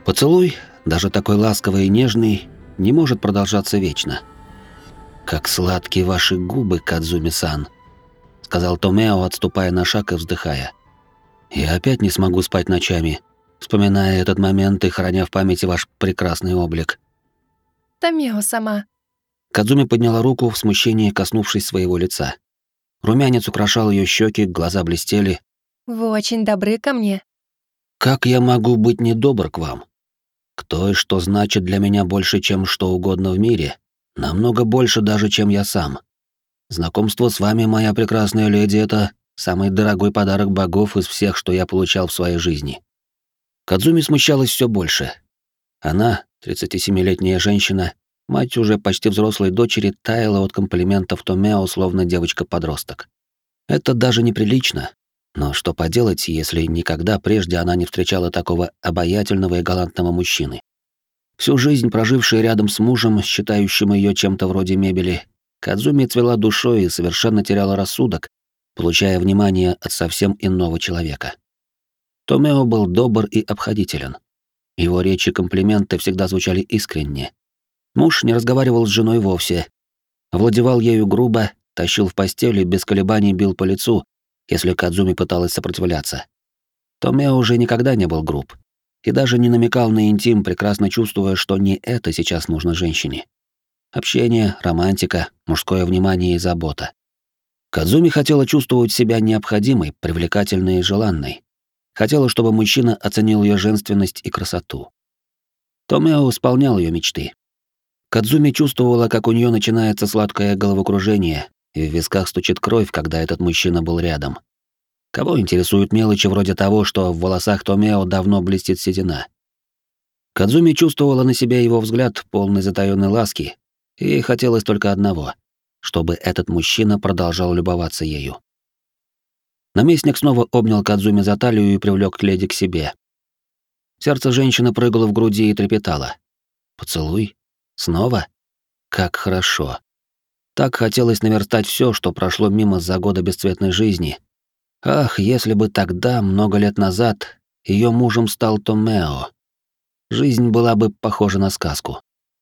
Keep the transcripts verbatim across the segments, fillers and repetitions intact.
Поцелуй, даже такой ласковый и нежный, не может продолжаться вечно. «Как сладкие ваши губы, Кадзуми-сан», — сказал Томео, отступая на шаг и вздыхая. «Я опять не смогу спать ночами, вспоминая этот момент и храня в памяти ваш прекрасный облик». «Томео-сама». Кадзуми подняла руку в смущении, коснувшись своего лица. Румянец украшал ее щеки, глаза блестели. «Вы очень добры ко мне». «Как я могу быть недобр к вам? Кто и что значит для меня больше, чем что угодно в мире, намного больше даже, чем я сам. Знакомство с вами, моя прекрасная леди, это самый дорогой подарок богов из всех, что я получал в своей жизни». Кадзуми смущалась все больше. Она, тридцатисемилетняя женщина, мать уже почти взрослой дочери, таяла от комплиментов Томео, словно девочка-подросток. Это даже неприлично. Но что поделать, если никогда прежде она не встречала такого обаятельного и галантного мужчины? Всю жизнь прожившая рядом с мужем, считающим ее чем-то вроде мебели, Кадзуми цвела душой и совершенно теряла рассудок, получая внимание от совсем иного человека. Томео был добр и обходителен. Его речи и комплименты всегда звучали искренне. Муж не разговаривал с женой вовсе, овладевал ею грубо, тащил в постель и без колебаний бил по лицу, если Кадзуми пыталась сопротивляться. Томео уже никогда не был груб и даже не намекал на интим, прекрасно чувствуя, что не это сейчас нужно женщине. Общение, романтика, мужское внимание и забота. Кадзуми хотела чувствовать себя необходимой, привлекательной и желанной. Хотела, чтобы мужчина оценил ее женственность и красоту. Томео исполнял ее мечты. Кадзуми чувствовала, как у нее начинается сладкое головокружение, и в висках стучит кровь, когда этот мужчина был рядом. Кого интересуют мелочи вроде того, что в волосах Томео давно блестит седина? Кадзуми чувствовала на себе его взгляд, полный затаённой ласки, и ей хотелось только одного — чтобы этот мужчина продолжал любоваться ею. Наместник снова обнял Кадзуми за талию и привлёк леди к себе. Сердце женщины прыгало в груди и трепетало. Поцелуй? Снова? Как хорошо. Так хотелось наверстать все, что прошло мимо за годы бесцветной жизни. Ах, если бы тогда, много лет назад, ее мужем стал Томео. Жизнь была бы похожа на сказку.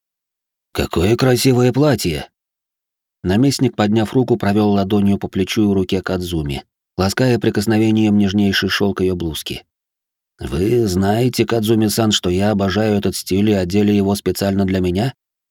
«Какое красивое платье!» Наместник, подняв руку, провел ладонью по плечу и руке Кадзуми, лаская прикосновением нежнейший шелк ее блузки. «Вы знаете, Кадзуми-сан, что я обожаю этот стиль и одели его специально для меня?»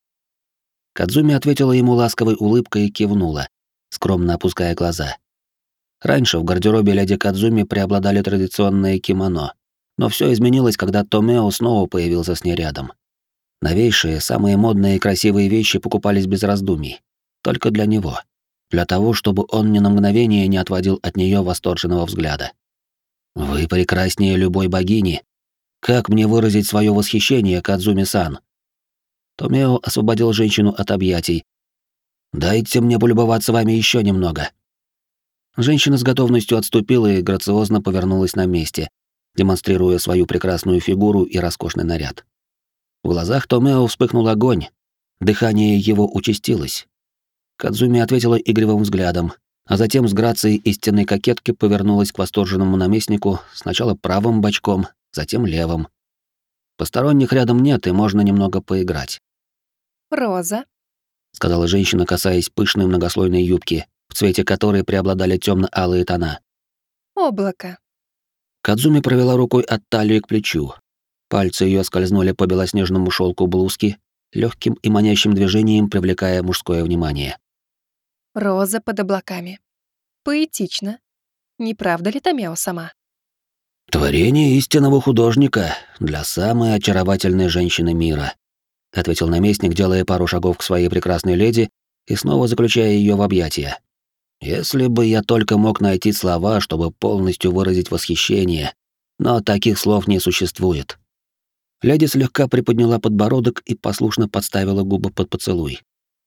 Кадзуми ответила ему ласковой улыбкой и кивнула, скромно опуская глаза. Раньше в гардеробе леди Кадзуми преобладали традиционные кимоно, но все изменилось, когда Томео снова появился с ней рядом. Новейшие, самые модные и красивые вещи покупались без раздумий, только для него, для того, чтобы он ни на мгновение не отводил от нее восторженного взгляда. «Вы прекраснее любой богини. Как мне выразить свое восхищение, Кадзуми-сан?» Томео освободил женщину от объятий. «Дайте мне полюбоваться вами еще немного». Женщина с готовностью отступила и грациозно повернулась на месте, демонстрируя свою прекрасную фигуру и роскошный наряд. В глазах Томео вспыхнул огонь, дыхание его участилось. Кадзуми ответила игривым взглядом, а затем с грацией истинной кокетки повернулась к восторженному наместнику сначала правым бочком, затем левым. Посторонних рядом нет, и можно немного поиграть. «Роза», — сказала женщина, касаясь пышной многослойной юбки, в цвете которой преобладали темно-алые тона. «Облако». Кадзуми провела рукой от талии к плечу. Пальцы ее скользнули по белоснежному шелку блузки, легким и манящим движением привлекая мужское внимание. «Роза под облаками». Поэтично. Не правда ли, Томео-сама? «Творение истинного художника для самой очаровательной женщины мира», — ответил наместник, делая пару шагов к своей прекрасной леди и снова заключая ее в объятия. «Если бы я только мог найти слова, чтобы полностью выразить восхищение, но таких слов не существует». Леди слегка приподняла подбородок и послушно подставила губы под поцелуй.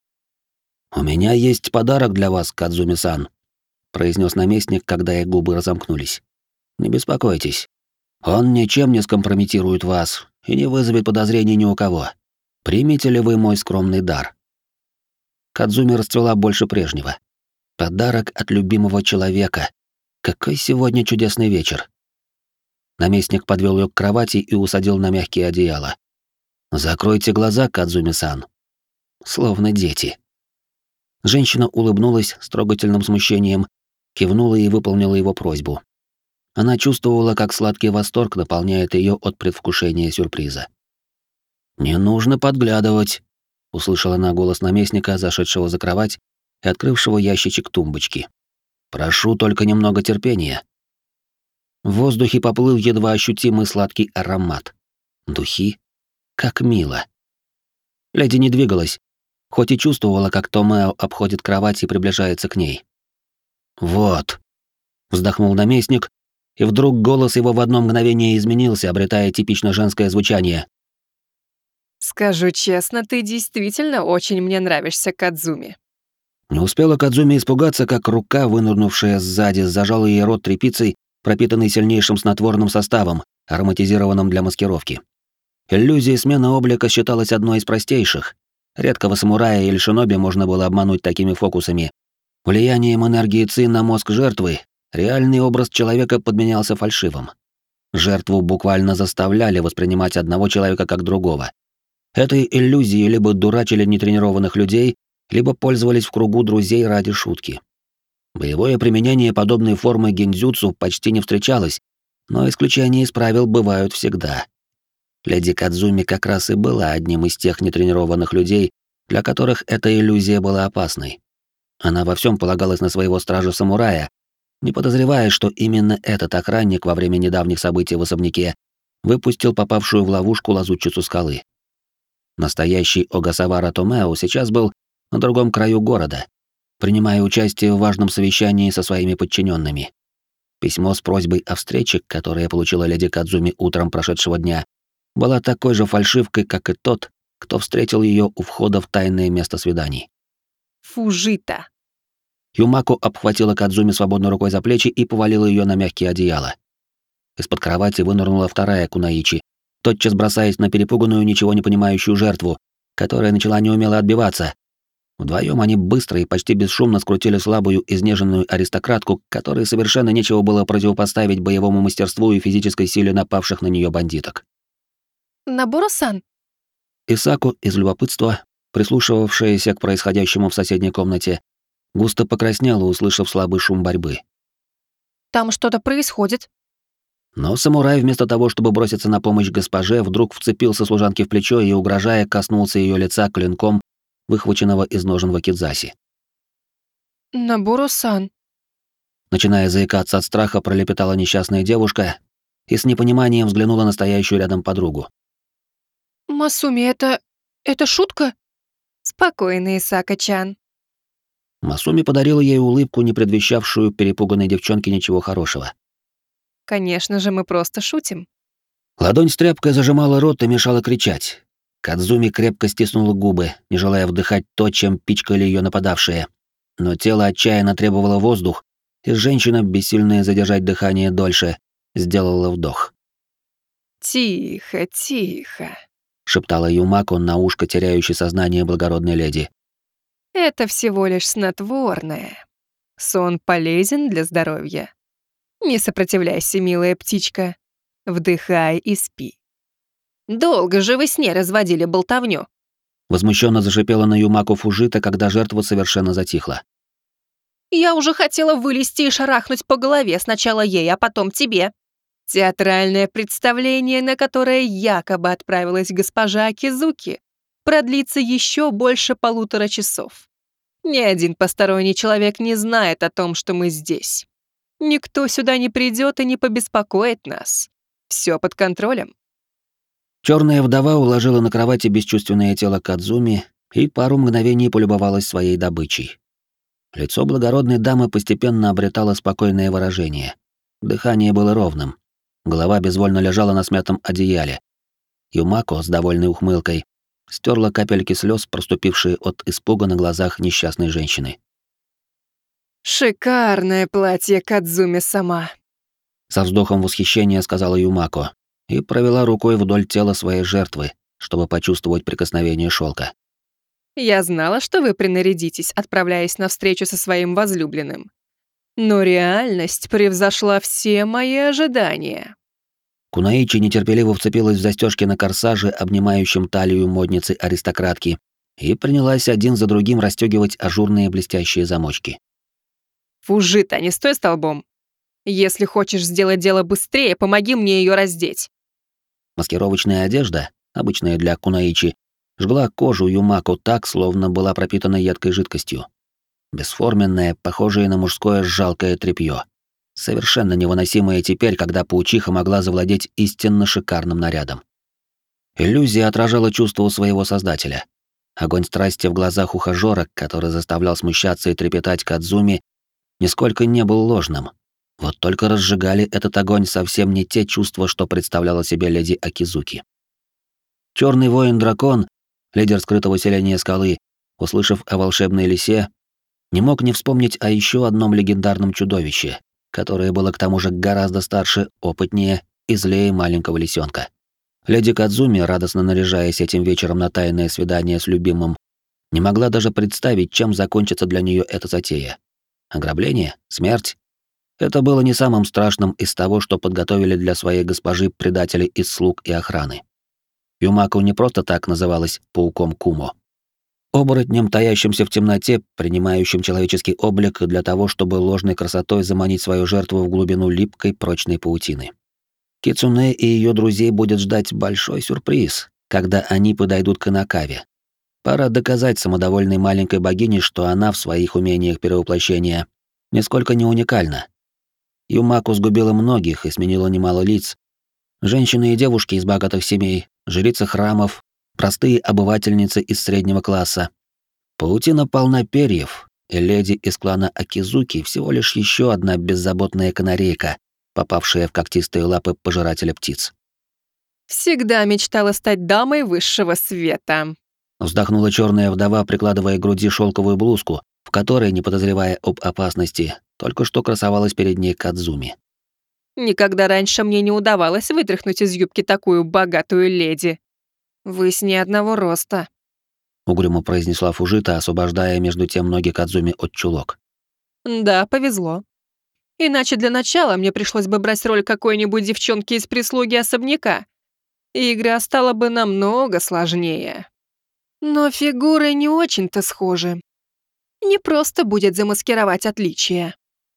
«У меня есть подарок для вас, Кадзуми-сан», — произнес наместник, когда их губы разомкнулись. «Не беспокойтесь. Он ничем не скомпрометирует вас и не вызовет подозрений ни у кого. Примите ли вы мой скромный дар?» Кадзуми расцвела больше прежнего. Подарок от любимого человека. Какой сегодня чудесный вечер. Наместник подвел ее к кровати и усадил на мягкие одеяла. «Закройте глаза, Кадзуми-сан». Словно дети. Женщина улыбнулась с трогательным смущением, кивнула и выполнила его просьбу. Она чувствовала, как сладкий восторг наполняет ее от предвкушения сюрприза. «Не нужно подглядывать», — услышала она голос наместника, зашедшего за кровать и открывшего ящичек тумбочки. «Прошу только немного терпения». В воздухе поплыл едва ощутимый сладкий аромат. Духи? Как мило. Леди не двигалась, хоть и чувствовала, как Томео обходит кровать и приближается к ней. «Вот», — вздохнул наместник, и вдруг голос его в одно мгновение изменился, обретая типично женское звучание. Скажу честно, ты действительно очень мне нравишься, Кадзуми. Не успела Кадзуми испугаться, как рука, вынырнувшая сзади, зажала ей рот тряпицей, пропитанной сильнейшим снотворным составом, ароматизированным для маскировки. Иллюзия смены облика считалась одной из простейших. Редкого самурая или шиноби можно было обмануть такими фокусами. Влиянием энергии ци на мозг жертвы реальный образ человека подменялся фальшивым. Жертву буквально заставляли воспринимать одного человека как другого. Этой иллюзией либо дурачили нетренированных людей, либо пользовались в кругу друзей ради шутки. Боевое применение подобной формы гиндзюцу почти не встречалось, но исключения из правил бывают всегда. Леди Кадзуми как раз и была одним из тех нетренированных людей, для которых эта иллюзия была опасной. Она во всем полагалась на своего стража-самурая, не подозревая, что именно этот охранник во время недавних событий в особняке выпустил попавшую в ловушку лазутчицу скалы. Настоящий Огасавара Томео сейчас был на другом краю города, принимая участие в важном совещании со своими подчиненными. Письмо с просьбой о встрече, которое получила леди Кадзуми утром прошедшего дня, была такой же фальшивкой, как и тот, кто встретил ее у входа в тайное место свиданий. Фужита. Юмако обхватила Кадзуми свободной рукой за плечи и повалила ее на мягкие одеяла. Из-под кровати вынырнула вторая Кунаичи, тотчас бросаясь на перепуганную, ничего не понимающую жертву, которая начала неумело отбиваться. Вдвоем они быстро и почти бесшумно скрутили слабую, изнеженную аристократку, которой совершенно нечего было противопоставить боевому мастерству и физической силе напавших на нее бандиток. Наборо-сан. Исаку из любопытства, прислушивавшаяся к происходящему в соседней комнате, густо покраснела, услышав слабый шум борьбы. Там что-то происходит. Но самурай, вместо того, чтобы броситься на помощь госпоже, вдруг вцепился служанке в плечо и, угрожая, коснулся ее лица клинком, выхваченного из ножен вакидзаси. Наборо-сан. Начиная заикаться от страха, пролепетала несчастная девушка и с непониманием взглянула на стоящую рядом подругу. Масуми, это... это шутка? Спокойно, Исака-чан. Масуми подарила ей улыбку, не предвещавшую перепуганной девчонке ничего хорошего. Конечно же, мы просто шутим. Ладонь с тряпкой зажимала рот и мешала кричать. Кадзуми крепко стиснула губы, не желая вдыхать то, чем пичкали ее нападавшие. Но тело отчаянно требовало воздух, и женщина, бессильная задержать дыхание дольше, сделала вдох. Тихо, тихо. Шептала Юмако на ушко теряющей сознание благородной леди. Это всего лишь снотворное. Сон полезен для здоровья. Не сопротивляйся, милая птичка. Вдыхай и спи. Долго же вы с ней разводили болтовню. Возмущенно зашипела на Юмако Фужита, когда жертва совершенно затихла. Я уже хотела вылезти и шарахнуть по голове сначала ей, а потом тебе. Театральное представление, на которое якобы отправилась госпожа Акизуки, продлится еще больше полутора часов. Ни один посторонний человек не знает о том, что мы здесь. Никто сюда не придет и не побеспокоит нас. Все под контролем. Черная вдова уложила на кровати бесчувственное тело Кадзуми и пару мгновений полюбовалась своей добычей. Лицо благородной дамы постепенно обретало спокойное выражение. Дыхание было ровным. Голова безвольно лежала на смятом одеяле. Юмако с довольной ухмылкой стерла капельки слез, проступившие от испуга на глазах несчастной женщины. «Шикарное платье, Кадзуми сама», — со вздохом восхищения сказала Юмако и провела рукой вдоль тела своей жертвы, чтобы почувствовать прикосновение шелка. «Я знала, что вы принарядитесь, отправляясь на встречу со своим возлюбленным. Но реальность превзошла все мои ожидания». Кунаичи нетерпеливо вцепилась в застежки на корсаже, обнимающем талию модницы-аристократки, и принялась один за другим расстегивать ажурные блестящие замочки. Фужита, не стой столбом. Если хочешь сделать дело быстрее, помоги мне ее раздеть. Маскировочная одежда, обычная для кунаичи, жгла кожу Юмако так, словно была пропитана едкой жидкостью. Бесформенное, похожее на мужское жалкое тряпье. Совершенно невыносимое теперь, когда паучиха могла завладеть истинно шикарным нарядом. Иллюзия отражала чувство своего создателя. Огонь страсти в глазах ухажёра, который заставлял смущаться и трепетать Кадзуми, нисколько не был ложным. Вот только разжигали этот огонь совсем не те чувства, что представляла себе леди Акизуки. Черный воин-дракон, лидер скрытого селения скалы, услышав о волшебной лисе, не мог не вспомнить о еще одном легендарном чудовище, которое было к тому же гораздо старше, опытнее и злее маленького лисенка. Леди Кадзуми, радостно наряжаясь этим вечером на тайное свидание с любимым, не могла даже представить, чем закончится для нее эта затея. Ограбление? Смерть? Это было не самым страшным из того, что подготовили для своей госпожи предатели из слуг и охраны. Юмако не просто так называлась пауком Кумо. Оборотнем, таящимся в темноте, принимающим человеческий облик для того, чтобы ложной красотой заманить свою жертву в глубину липкой прочной паутины. Кицуне и ее друзей будет ждать большой сюрприз, когда они подойдут к Инакаве. Пора доказать самодовольной маленькой богине, что она в своих умениях перевоплощения нисколько не уникальна. Юмако сгубила многих и сменила немало лиц. Женщины и девушки из богатых семей, жрицы храмов, простые обывательницы из среднего класса. Паутина полна перьев, и леди из клана Акизуки всего лишь еще одна беззаботная канарейка, попавшая в когтистые лапы пожирателя птиц. Всегда мечтала стать дамой высшего света. Вздохнула черная вдова, прикладывая к груди шелковую блузку, в которой, не подозревая об опасности, только что красовалась перед ней Кадзуми. Никогда раньше мне не удавалось вытряхнуть из юбки такую богатую леди. Вы с ней одного роста. Угрюмо произнесла Фужита, освобождая между тем ноги Кадзуми от чулок. Да, повезло. Иначе для начала мне пришлось бы брать роль какой-нибудь девчонки из прислуги особняка. И игра стала бы намного сложнее. Но фигуры не очень-то схожи. Не просто будет замаскировать отличия.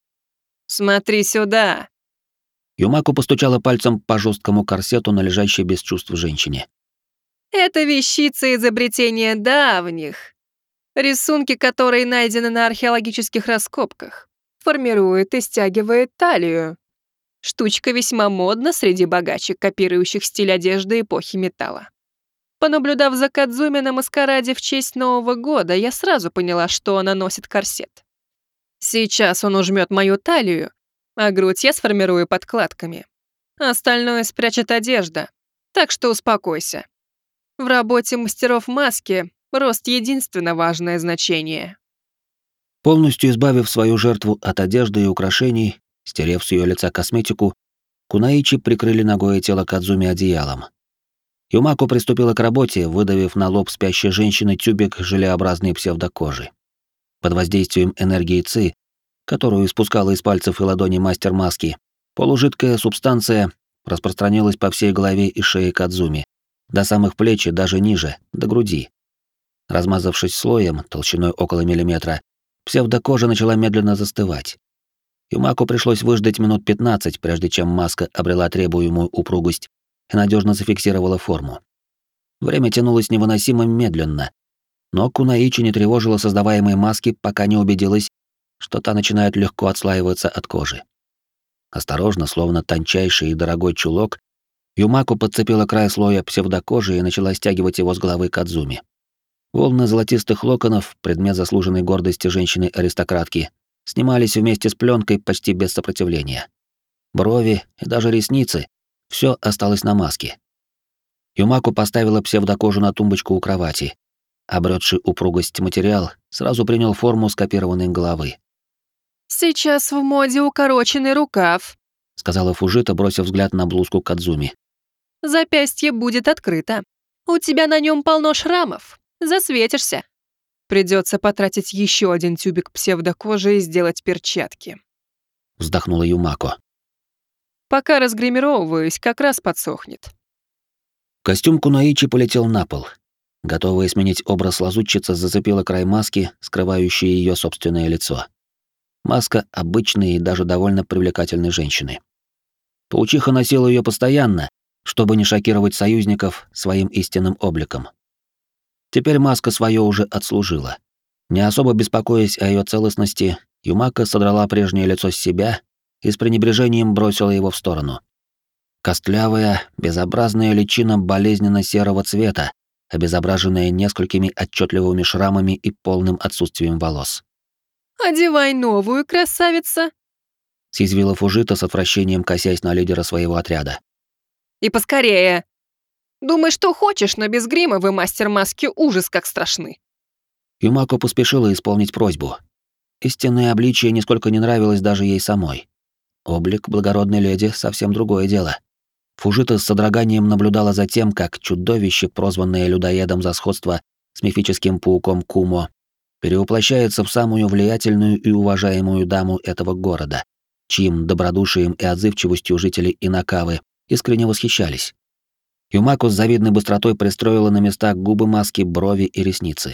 Смотри сюда. Юмако постучала пальцем по жесткому корсету на лежащей без чувств женщине. Это вещица изобретения давних. Рисунки, которые найдены на археологических раскопках. Формирует и стягивает талию. Штучка весьма модна среди богачек, копирующих стиль одежды эпохи металла. Понаблюдав за Кадзуми на маскараде в честь Нового года, я сразу поняла, что она носит корсет. Сейчас он ужмет мою талию, а грудь я сформирую подкладками. Остальное спрячет одежда, так что успокойся. В работе мастеров маски рост — единственно важное значение. Полностью избавив свою жертву от одежды и украшений, стерев с ее лица косметику, кунаичи прикрыли ногое тело Кадзуми одеялом. Юмако приступила к работе, выдавив на лоб спящей женщины тюбик желеобразной псевдокожи. Под воздействием энергии ци, которую испускала из пальцев и ладони мастер маски, полужидкая субстанция распространилась по всей голове и шее Кадзуми, до самых плеч и даже ниже, до груди. Размазавшись слоем, толщиной около миллиметра, псевдокожа начала медленно застывать. Юмако пришлось выждать минут пятнадцать, прежде чем маска обрела требуемую упругость и надежно зафиксировала форму. Время тянулось невыносимо медленно, но кунаичи не тревожила создаваемые маски, пока не убедилась, что та начинает легко отслаиваться от кожи. Осторожно, словно тончайший и дорогой чулок, Юмако подцепила край слоя псевдокожи и начала стягивать его с головы Кадзуми. Волны золотистых локонов, предмет заслуженной гордости женщины-аристократки, снимались вместе с пленкой почти без сопротивления. Брови и даже ресницы — все осталось на маске. Юмако поставила псевдокожу на тумбочку у кровати. Обретший упругость материал сразу принял форму скопированной головы. «Сейчас в моде укороченный рукав», — сказала Фужита, бросив взгляд на блузку Кадзуми. «Запястье будет открыто. У тебя на нем полно шрамов. Засветишься. Придется потратить еще один тюбик псевдокожи и сделать перчатки». Вздохнула Юмако. Пока разгримировываюсь, как раз подсохнет. Костюм Кунаичи полетел на пол. Готовая сменить образ лазутчица зацепила край маски, скрывающей ее собственное лицо. Маска обычной и даже довольно привлекательной женщины. Паучиха носила ее постоянно, чтобы не шокировать союзников своим истинным обликом. Теперь маска свое уже отслужила. Не особо беспокоясь о ее целостности, Юмака содрала прежнее лицо с себя и с пренебрежением бросила его в сторону. Костлявая, безобразная личина болезненно-серого цвета, обезображенная несколькими отчетливыми шрамами и полным отсутствием волос. «Одевай новую, красавица!» — съязвила Фужита с отвращением, косясь на лидера своего отряда. «И поскорее! Думай, что хочешь, но без грима вы, мастер маски, ужас как страшны!» Юмако поспешила исполнить просьбу. Истинное обличие нисколько не нравилось даже ей самой. Облик благородной леди — совсем другое дело. Фужита с содроганием наблюдала за тем, как чудовище, прозванное людоедом за сходство с мифическим пауком Кумо, перевоплощается в самую влиятельную и уважаемую даму этого города, чьим добродушием и отзывчивостью жители Инакавы искренне восхищались. Юмако с завидной быстротой пристроила на места губы маски, брови и ресницы.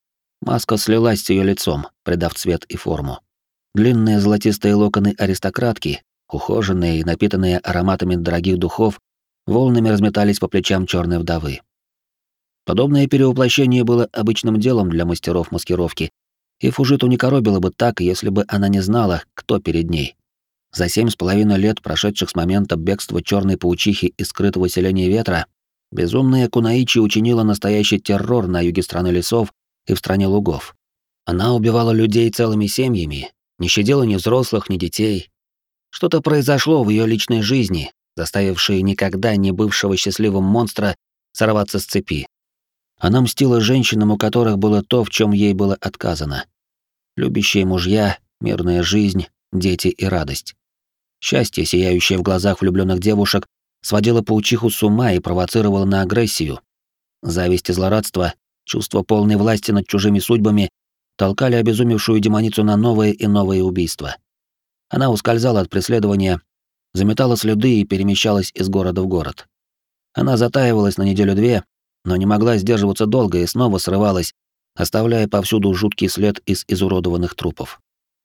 Маска слилась с ее лицом, придав цвет и форму. Длинные золотистые локоны аристократки, ухоженные и напитанные ароматами дорогих духов, волнами разметались по плечам черной вдовы. Подобное перевоплощение было обычным делом для мастеров маскировки, и Фужиту не коробило бы так, если бы она не знала, кто перед ней. За семь с половиной лет, прошедших с момента бегства черной паучихи из скрытого селения ветра, безумная Кунаичи учинила настоящий террор на юге страны лесов и в стране лугов. Она убивала людей целыми семьями, не щадила ни взрослых, ни детей. Что-то произошло в ее личной жизни, заставившее никогда не бывшего счастливым монстра сорваться с цепи. Она мстила женщинам, у которых было то, в чем ей было отказано. Любящие мужья, мирная жизнь, дети и радость. Счастье, сияющее в глазах влюбленных девушек, сводило паучиху с ума и провоцировало на агрессию. Зависть и злорадство, чувство полной власти над чужими судьбами толкали обезумевшую демоницу на новые и новые убийства. Она ускользала от преследования, заметала следы и перемещалась из города в город. Она затаивалась на неделю-две, но не могла сдерживаться долго и снова срывалась, оставляя повсюду жуткий след из изуродованных трупов.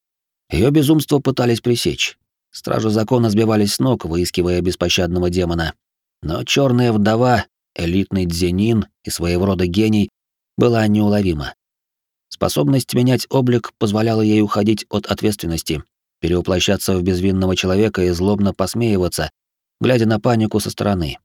Ее безумство пытались пресечь. Стражи закона сбивались с ног, выискивая беспощадного демона. Но черная вдова, элитный дзенин и своего рода гений, была неуловима. Способность менять облик позволяла ей уходить от ответственности, перевоплощаться в безвинного человека и злобно посмеиваться, глядя на панику со стороны.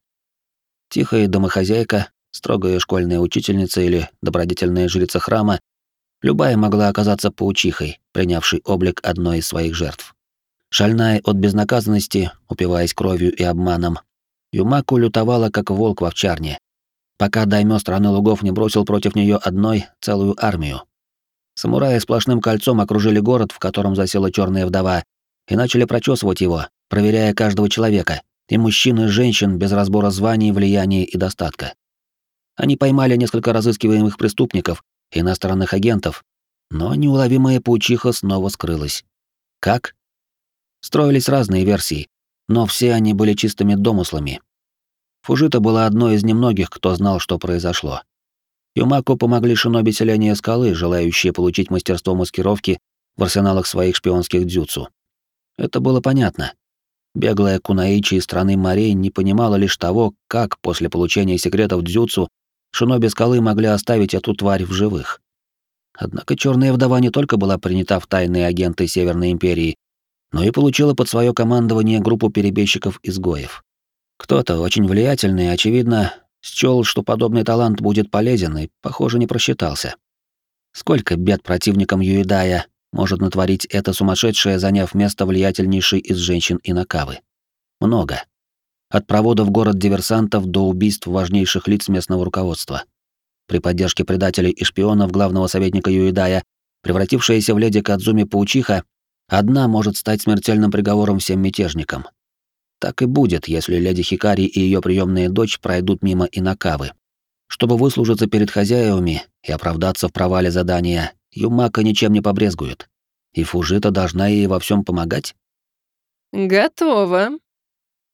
Тихая домохозяйка, строгая школьная учительница или добродетельная жрица храма, любая могла оказаться паучихой, принявшей облик одной из своих жертв. Шальная от безнаказанности, упиваясь кровью и обманом, Юмаку лютовала, как волк в овчарне, пока даймё страны лугов не бросил против нее одной целую армию. Самураи сплошным кольцом окружили город, в котором засела черная вдова, и начали прочесывать его, проверяя каждого человека, и мужчин, и женщин без разбора званий, влияния и достатка. Они поймали несколько разыскиваемых преступников, иностранных агентов, но неуловимая паучиха снова скрылась. Как? Строились разные версии, но все они были чистыми домыслами. Фужита была одной из немногих, кто знал, что произошло. Юмако помогли шиноби селения скалы, желающие получить мастерство маскировки в арсеналах своих шпионских дзюцу. Это было понятно. Беглая Кунаичи из страны морей не понимала лишь того, как после получения секретов дзюцу шиноби скалы могли оставить эту тварь в живых. Однако черная вдова не только была принята в тайные агенты Северной империи, но и получила под свое командование группу перебежчиков-изгоев. Кто-то очень влиятельный, очевидно, счёл, что подобный талант будет полезен, и, похоже, не просчитался. Сколько бед противникам Юэдая может натворить эта сумасшедшая, заняв место влиятельнейшей из женщин Инакавы? Много. От провода в город диверсантов до убийств важнейших лиц местного руководства. При поддержке предателей и шпионов главного советника Юэдая, превратившаяся в леди Кадзуми паучиха, одна может стать смертельным приговором всем мятежникам. Так и будет, если леди Хикари и ее приемная дочь пройдут мимо Инакавы. Чтобы выслужиться перед хозяевами и оправдаться в провале задания, Юмака ничем не побрезгует. И Фужита должна ей во всем помогать? «Готово».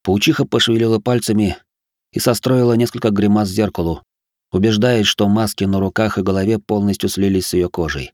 Паучиха пошевелила пальцами и состроила несколько гримас зеркалу, убеждаясь, что маски на руках и голове полностью слились с ее кожей.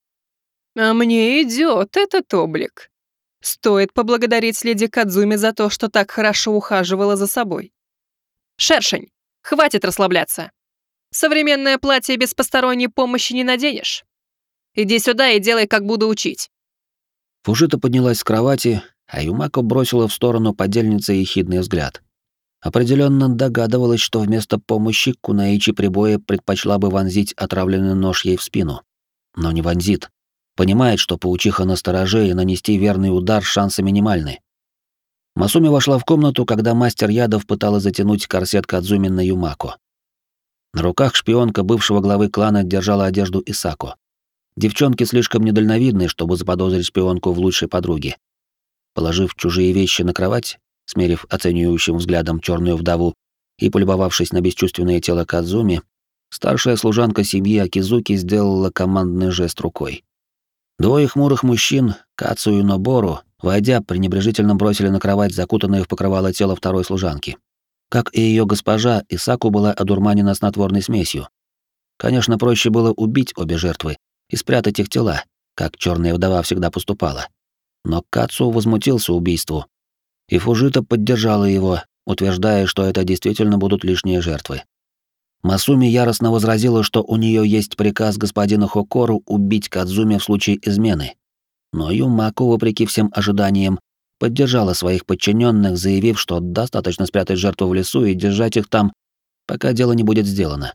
А мне идет этот облик. Стоит поблагодарить леди Кадзуми за то, что так хорошо ухаживала за собой. Шершень, хватит расслабляться. Современное платье без посторонней помощи не наденешь. Иди сюда и делай, как буду учить. Фужита поднялась с кровати, а Юмако бросила в сторону подельницы ехидный взгляд. Определенно догадывалась, что вместо помощи Кунаичи Прибоя предпочла бы вонзить отравленный нож ей в спину. Но не вонзит. Понимает, что паучиха настороже, и нанести верный удар шансы минимальны. Масуми вошла в комнату, когда мастер ядов пыталась затянуть корсет Кадзуми на Юмако. На руках шпионка бывшего главы клана держала одежду Исако. Девчонки слишком недальновидны, чтобы заподозрить шпионку в лучшей подруге. Положив чужие вещи на кровать, смерив оценивающим взглядом черную вдову и полюбовавшись на бесчувственное тело Кадзуми, старшая служанка семьи Акизуки сделала командный жест рукой. Двое хмурых мужчин, Кацу и Нобору, войдя, пренебрежительно бросили на кровать закутанное в покрывало тело второй служанки. Как и ее госпожа, Исаку была одурманена снотворной смесью. Конечно, проще было убить обе жертвы и спрятать их тела, как черная вдова всегда поступала. Но Кацу возмутился убийству, и Фужита поддержала его, утверждая, что это действительно будут лишние жертвы. Масуми яростно возразила, что у нее есть приказ господина Хокору убить Кадзуми в случае измены. Но Юмако, вопреки всем ожиданиям, поддержала своих подчиненных, заявив, что достаточно спрятать жертву в лесу и держать их там, пока дело не будет сделано.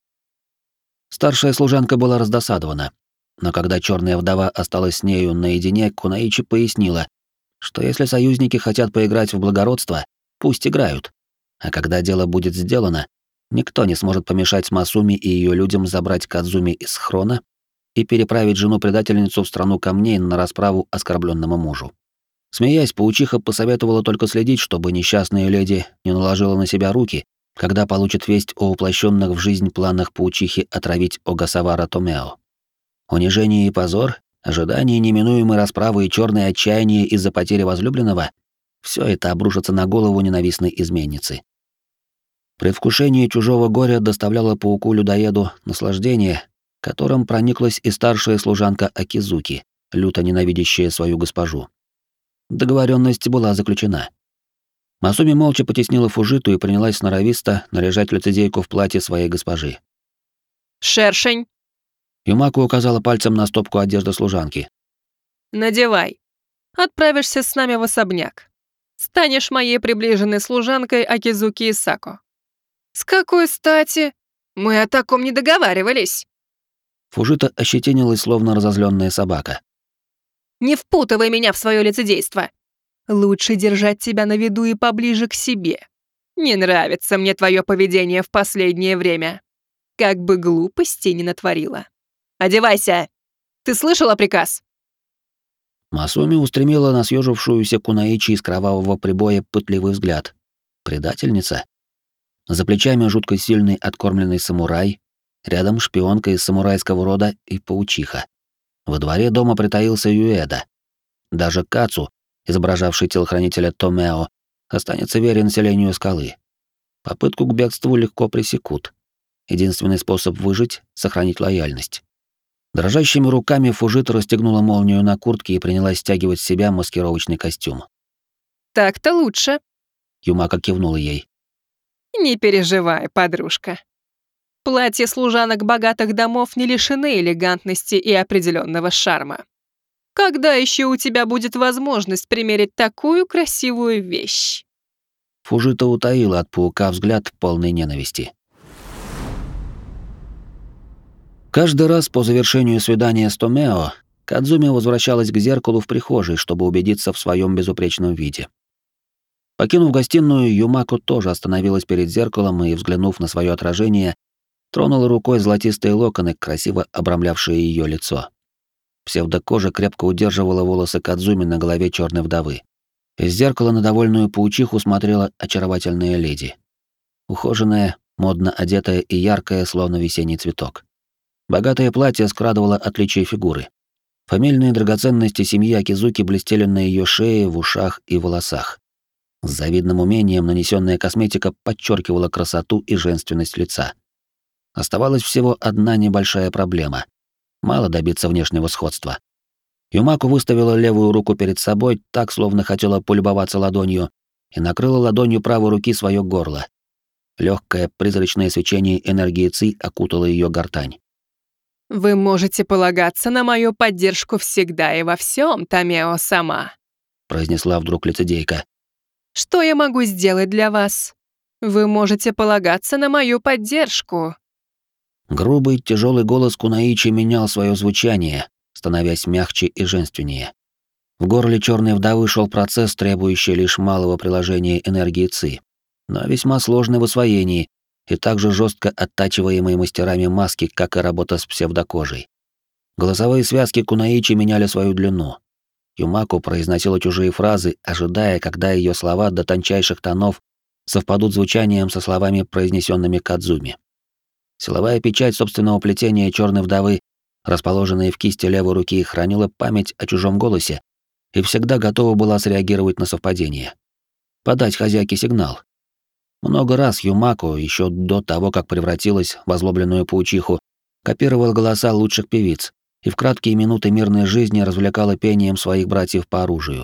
Старшая служанка была раздосадована, но когда черная вдова осталась с нею наедине, Кунаичи пояснила, что если союзники хотят поиграть в благородство, пусть играют, а когда дело будет сделано, никто не сможет помешать Масуми и ее людям забрать Кадзуми из схрона и переправить жену-предательницу в страну камней на расправу оскорбленному мужу. Смеясь, паучиха посоветовала только следить, чтобы несчастная леди не наложила на себя руки, когда получит весть о воплощенных в жизнь планах паучихи отравить Огасавара Томео. Унижение и позор, ожидание неминуемой расправы и черное отчаяние из-за потери возлюбленного — все это обрушится на голову ненавистной изменницы. Предвкушение чужого горя доставляло пауку-людоеду наслаждение, которым прониклась и старшая служанка Акизуки, люто ненавидящая свою госпожу. Договоренность была заключена. Масуми молча потеснила Фужиту и принялась сноровисто наряжать лицедейку в платье своей госпожи. «Шершень!» Юмако указала пальцем на стопку одежды служанки. «Надевай. Отправишься с нами в особняк. Станешь моей приближенной служанкой Акизуки Исако». «С какой стати? Мы о таком не договаривались». Фужита ощетинилась, словно разозленная собака. «Не впутывай меня в свое лицедейство. Лучше держать тебя на виду и поближе к себе. Не нравится мне твое поведение в последнее время. Как бы глупости не натворила. Одевайся! Ты слышала приказ?» Масуми устремила на съежившуюся Кунаичи из кровавого прибоя пытливый взгляд. Предательница? За плечами жутко сильный откормленный самурай, рядом шпионка из самурайского рода и паучиха. Во дворе дома притаился Юэда. Даже Кацу, изображавший телохранителя Томео, останется верен населению скалы. Попытку к бегству легко пресекут. Единственный способ выжить — сохранить лояльность. Дрожащими руками Фужита расстегнула молнию на куртке и принялась стягивать с себя маскировочный костюм. «Так-то лучше». Юмако кивнула ей. «Не переживай, подружка. Платья служанок богатых домов не лишены элегантности и определенного шарма. Когда еще у тебя будет возможность примерить такую красивую вещь?» Фужита утаила от паука взгляд полной ненависти. Каждый раз по завершению свидания с Томео Кадзуми возвращалась к зеркалу в прихожей, чтобы убедиться в своем безупречном виде. Покинув гостиную, Юмако тоже остановилась перед зеркалом и, взглянув на свое отражение, тронула рукой золотистые локоны, красиво обрамлявшие ее лицо. Псевдокожа крепко удерживала волосы Кадзуми на голове черной вдовы. Из зеркала на довольную паучиху смотрела очаровательная леди. Ухоженная, модно одетая и яркая, словно весенний цветок. Богатое платье скрадывало отличие фигуры. Фамильные драгоценности семьи Акизуки блестели на ее шее, в ушах и волосах. С завидным умением нанесенная косметика подчеркивала красоту и женственность лица. Оставалась всего одна небольшая проблема. Мало добиться внешнего сходства. Юмако выставила левую руку перед собой, так, словно хотела полюбоваться ладонью, и накрыла ладонью правой руки свое горло. Легкое призрачное свечение энергии Ци окутало ее гортань. «Вы можете полагаться на мою поддержку всегда и во всем, Тамео-сама», произнесла вдруг лицедейка. «Что я могу сделать для вас? Вы можете полагаться на мою поддержку». Грубый, тяжелый голос Кунаичи менял свое звучание, становясь мягче и женственнее. В горле черной вдовы шел процесс, требующий лишь малого приложения энергии Ци, но весьма сложный в освоении и также жестко оттачиваемые мастерами маски, как и работа с псевдокожей. Голосовые связки Кунаичи меняли свою длину. Юмако произносила чужие фразы, ожидая, когда ее слова до тончайших тонов совпадут звучанием со словами, произнесенными Кадзуми. Силовая печать собственного плетения черной вдовы, расположенная в кисти левой руки, хранила память о чужом голосе и всегда готова была среагировать на совпадение. Подать хозяйке сигнал. Много раз Юмако, еще до того, как превратилась в озлобленную паучиху, копировала голоса лучших певиц и в краткие минуты мирной жизни развлекала пением своих братьев по оружию.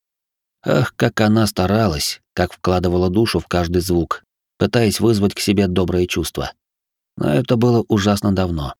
Ах, как она старалась, как вкладывала душу в каждый звук, пытаясь вызвать к себе добрые чувства. Но это было ужасно давно.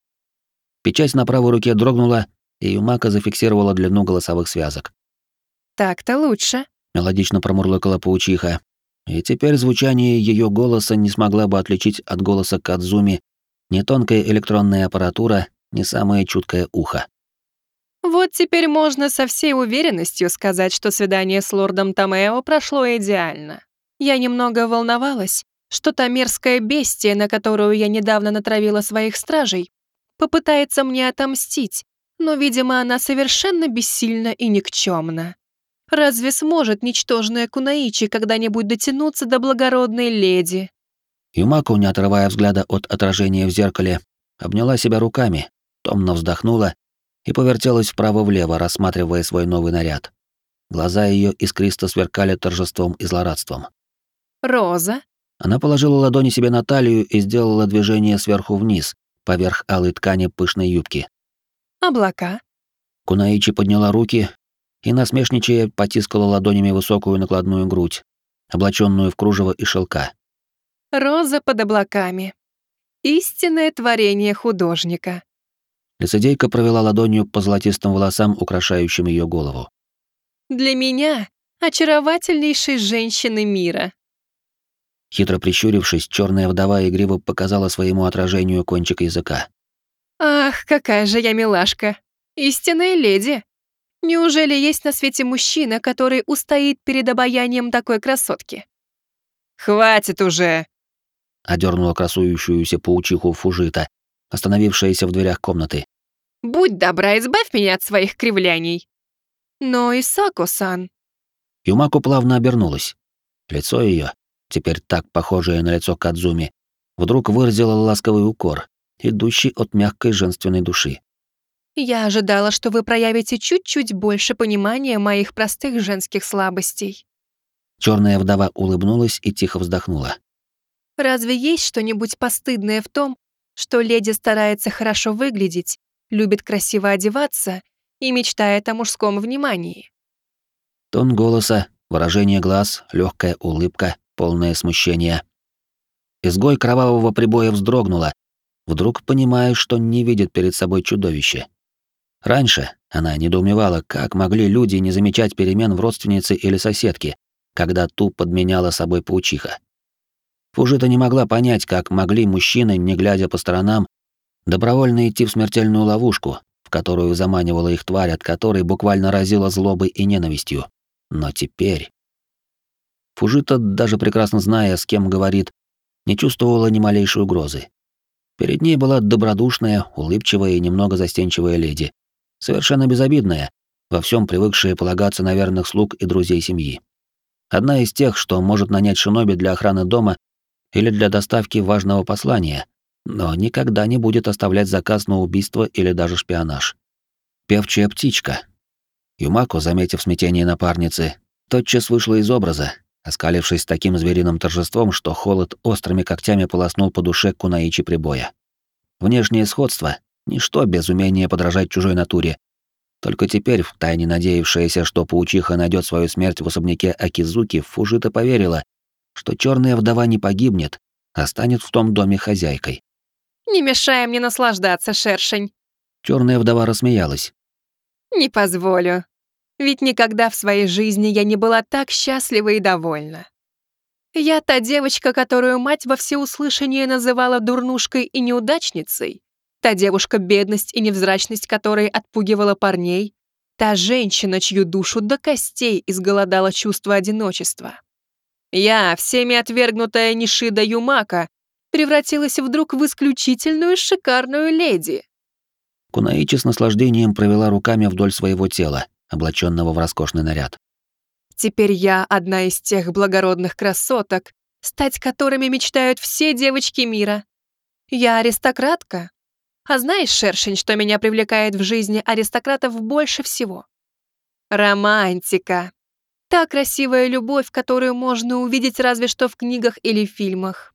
Печать на правой руке дрогнула, и Юмако зафиксировала длину голосовых связок. «Так-то лучше», — мелодично промурлыкала паучиха, и теперь звучание ее голоса не смогла бы отличить от голоса Кадзуми ни тонкая электронная аппаратура, ни самое чуткое ухо. «Вот теперь можно со всей уверенностью сказать, что свидание с лордом Тамео прошло идеально. Я немного волновалась, что та мерзкая бестия, на которую я недавно натравила своих стражей, попытается мне отомстить, но, видимо, она совершенно бессильна и никчемна. Разве сможет ничтожная Кунаичи когда-нибудь дотянуться до благородной леди?» Юмако, не отрывая взгляда от отражения в зеркале, обняла себя руками, томно вздохнула и повертелась вправо-влево, рассматривая свой новый наряд. Глаза ее искристо сверкали торжеством и злорадством. «Роза?» Она положила ладони себе на талию и сделала движение сверху вниз, поверх алой ткани пышной юбки. «Облака?» Кунаичи подняла руки и, насмешничая, потискала ладонями высокую накладную грудь, облаченную в кружево и шелка. «Роза под облаками. Истинное творение художника». Лицедейка провела ладонью по золотистым волосам, украшающим ее голову. «Для меня очаровательнейшей женщины мира». Хитро прищурившись, черная вдова игриво показала своему отражению кончик языка. «Ах, какая же я милашка! Истинная леди! Неужели есть на свете мужчина, который устоит перед обаянием такой красотки?» «Хватит уже!» — одернула красующуюся паучиху Фужита, остановившаяся в дверях комнаты. «Будь добра, избавь меня от своих кривляний!» «Но Исако-сан...» Юмако плавно обернулась. Лицо ее, теперь так похожее на лицо Кадзуми, вдруг выразило ласковый укор, идущий от мягкой женственной души. «Я ожидала, что вы проявите чуть-чуть больше понимания моих простых женских слабостей». Черная вдова улыбнулась и тихо вздохнула. «Разве есть что-нибудь постыдное в том, что леди старается хорошо выглядеть, любит красиво одеваться и мечтает о мужском внимании?» Тон голоса, выражение глаз, легкая улыбка, полное смущение. Изгой кровавого прибоя вздрогнула, вдруг понимая, что не видит перед собой чудовище. Раньше она недоумевала, как могли люди не замечать перемен в родственнице или соседке, когда ту подменяла собой паучиха. Фужита не могла понять, как могли мужчины, не глядя по сторонам, добровольно идти в смертельную ловушку, в которую заманивала их тварь, от которой буквально разила злобой и ненавистью. Но теперь... Фужита, даже прекрасно зная, с кем говорит, не чувствовала ни малейшей угрозы. Перед ней была добродушная, улыбчивая и немного застенчивая леди, совершенно безобидная, во всем привыкшая полагаться на верных слуг и друзей семьи. Одна из тех, что может нанять шиноби для охраны дома или для доставки важного послания, но никогда не будет оставлять заказ на убийство или даже шпионаж. Певчая птичка. Юмако, заметив смятение напарницы, тотчас вышла из образа, оскалившись с таким звериным торжеством, что холод острыми когтями полоснул по душе Кунаичи Прибоя. Внешнее сходство — ничто без умения подражать чужой натуре. Только теперь, втайне надеявшаяся, что паучиха найдет свою смерть в особняке Акизуки, Фужита поверила, что черная вдова не погибнет, а станет в том доме хозяйкой. «Не мешай мне наслаждаться, шершень». Черная вдова рассмеялась. «Не позволю. Ведь никогда в своей жизни я не была так счастлива и довольна. Я та девочка, которую мать во всеуслышание называла дурнушкой и неудачницей, та девушка, бедность и невзрачность которой отпугивала парней, та женщина, чью душу до костей изголодало чувство одиночества. Я, всеми отвергнутая Нишида Юмака, превратилась вдруг в исключительную шикарную леди». Кунаичи с наслаждением провела руками вдоль своего тела, облаченного в роскошный наряд. «Теперь я одна из тех благородных красоток, стать которыми мечтают все девочки мира. Я аристократка. А знаешь, шершень, что меня привлекает в жизни аристократов больше всего? Романтика. Та красивая любовь, которую можно увидеть разве что в книгах или фильмах.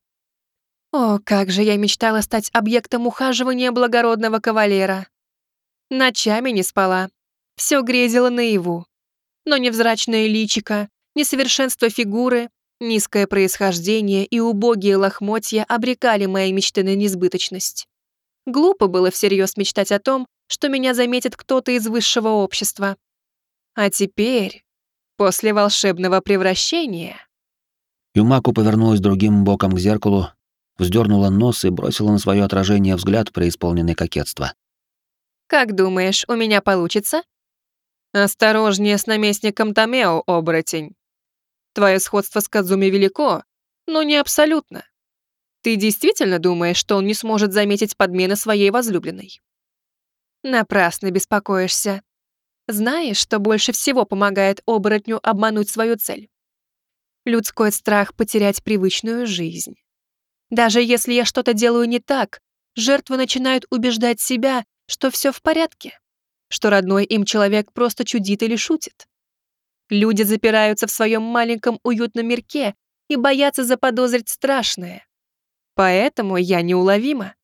О, как же я мечтала стать объектом ухаживания благородного кавалера. Ночами не спала, все грезила наяву. Но невзрачное личико, несовершенство фигуры, низкое происхождение и убогие лохмотья обрекали мои мечты на несбыточность. Глупо было всерьез мечтать о том, что меня заметит кто-то из высшего общества. А теперь, после волшебного превращения... Юмаку повернулась другим боком к зеркалу, вздернула нос и бросила на свое отражение взгляд, преисполненный кокетства. «Как думаешь, у меня получится?» «Осторожнее с наместником Томео, оборотень. Твое сходство с Кадзуми велико, но не абсолютно. Ты действительно думаешь, что он не сможет заметить подмены своей возлюбленной?» «Напрасно беспокоишься. Знаешь, что больше всего помогает оборотню обмануть свою цель? Людской страх потерять привычную жизнь. Даже если я что-то делаю не так, жертвы начинают убеждать себя, что все в порядке, что родной им человек просто чудит или шутит. Люди запираются в своем маленьком уютном мирке и боятся заподозрить страшное. Поэтому я неуловима.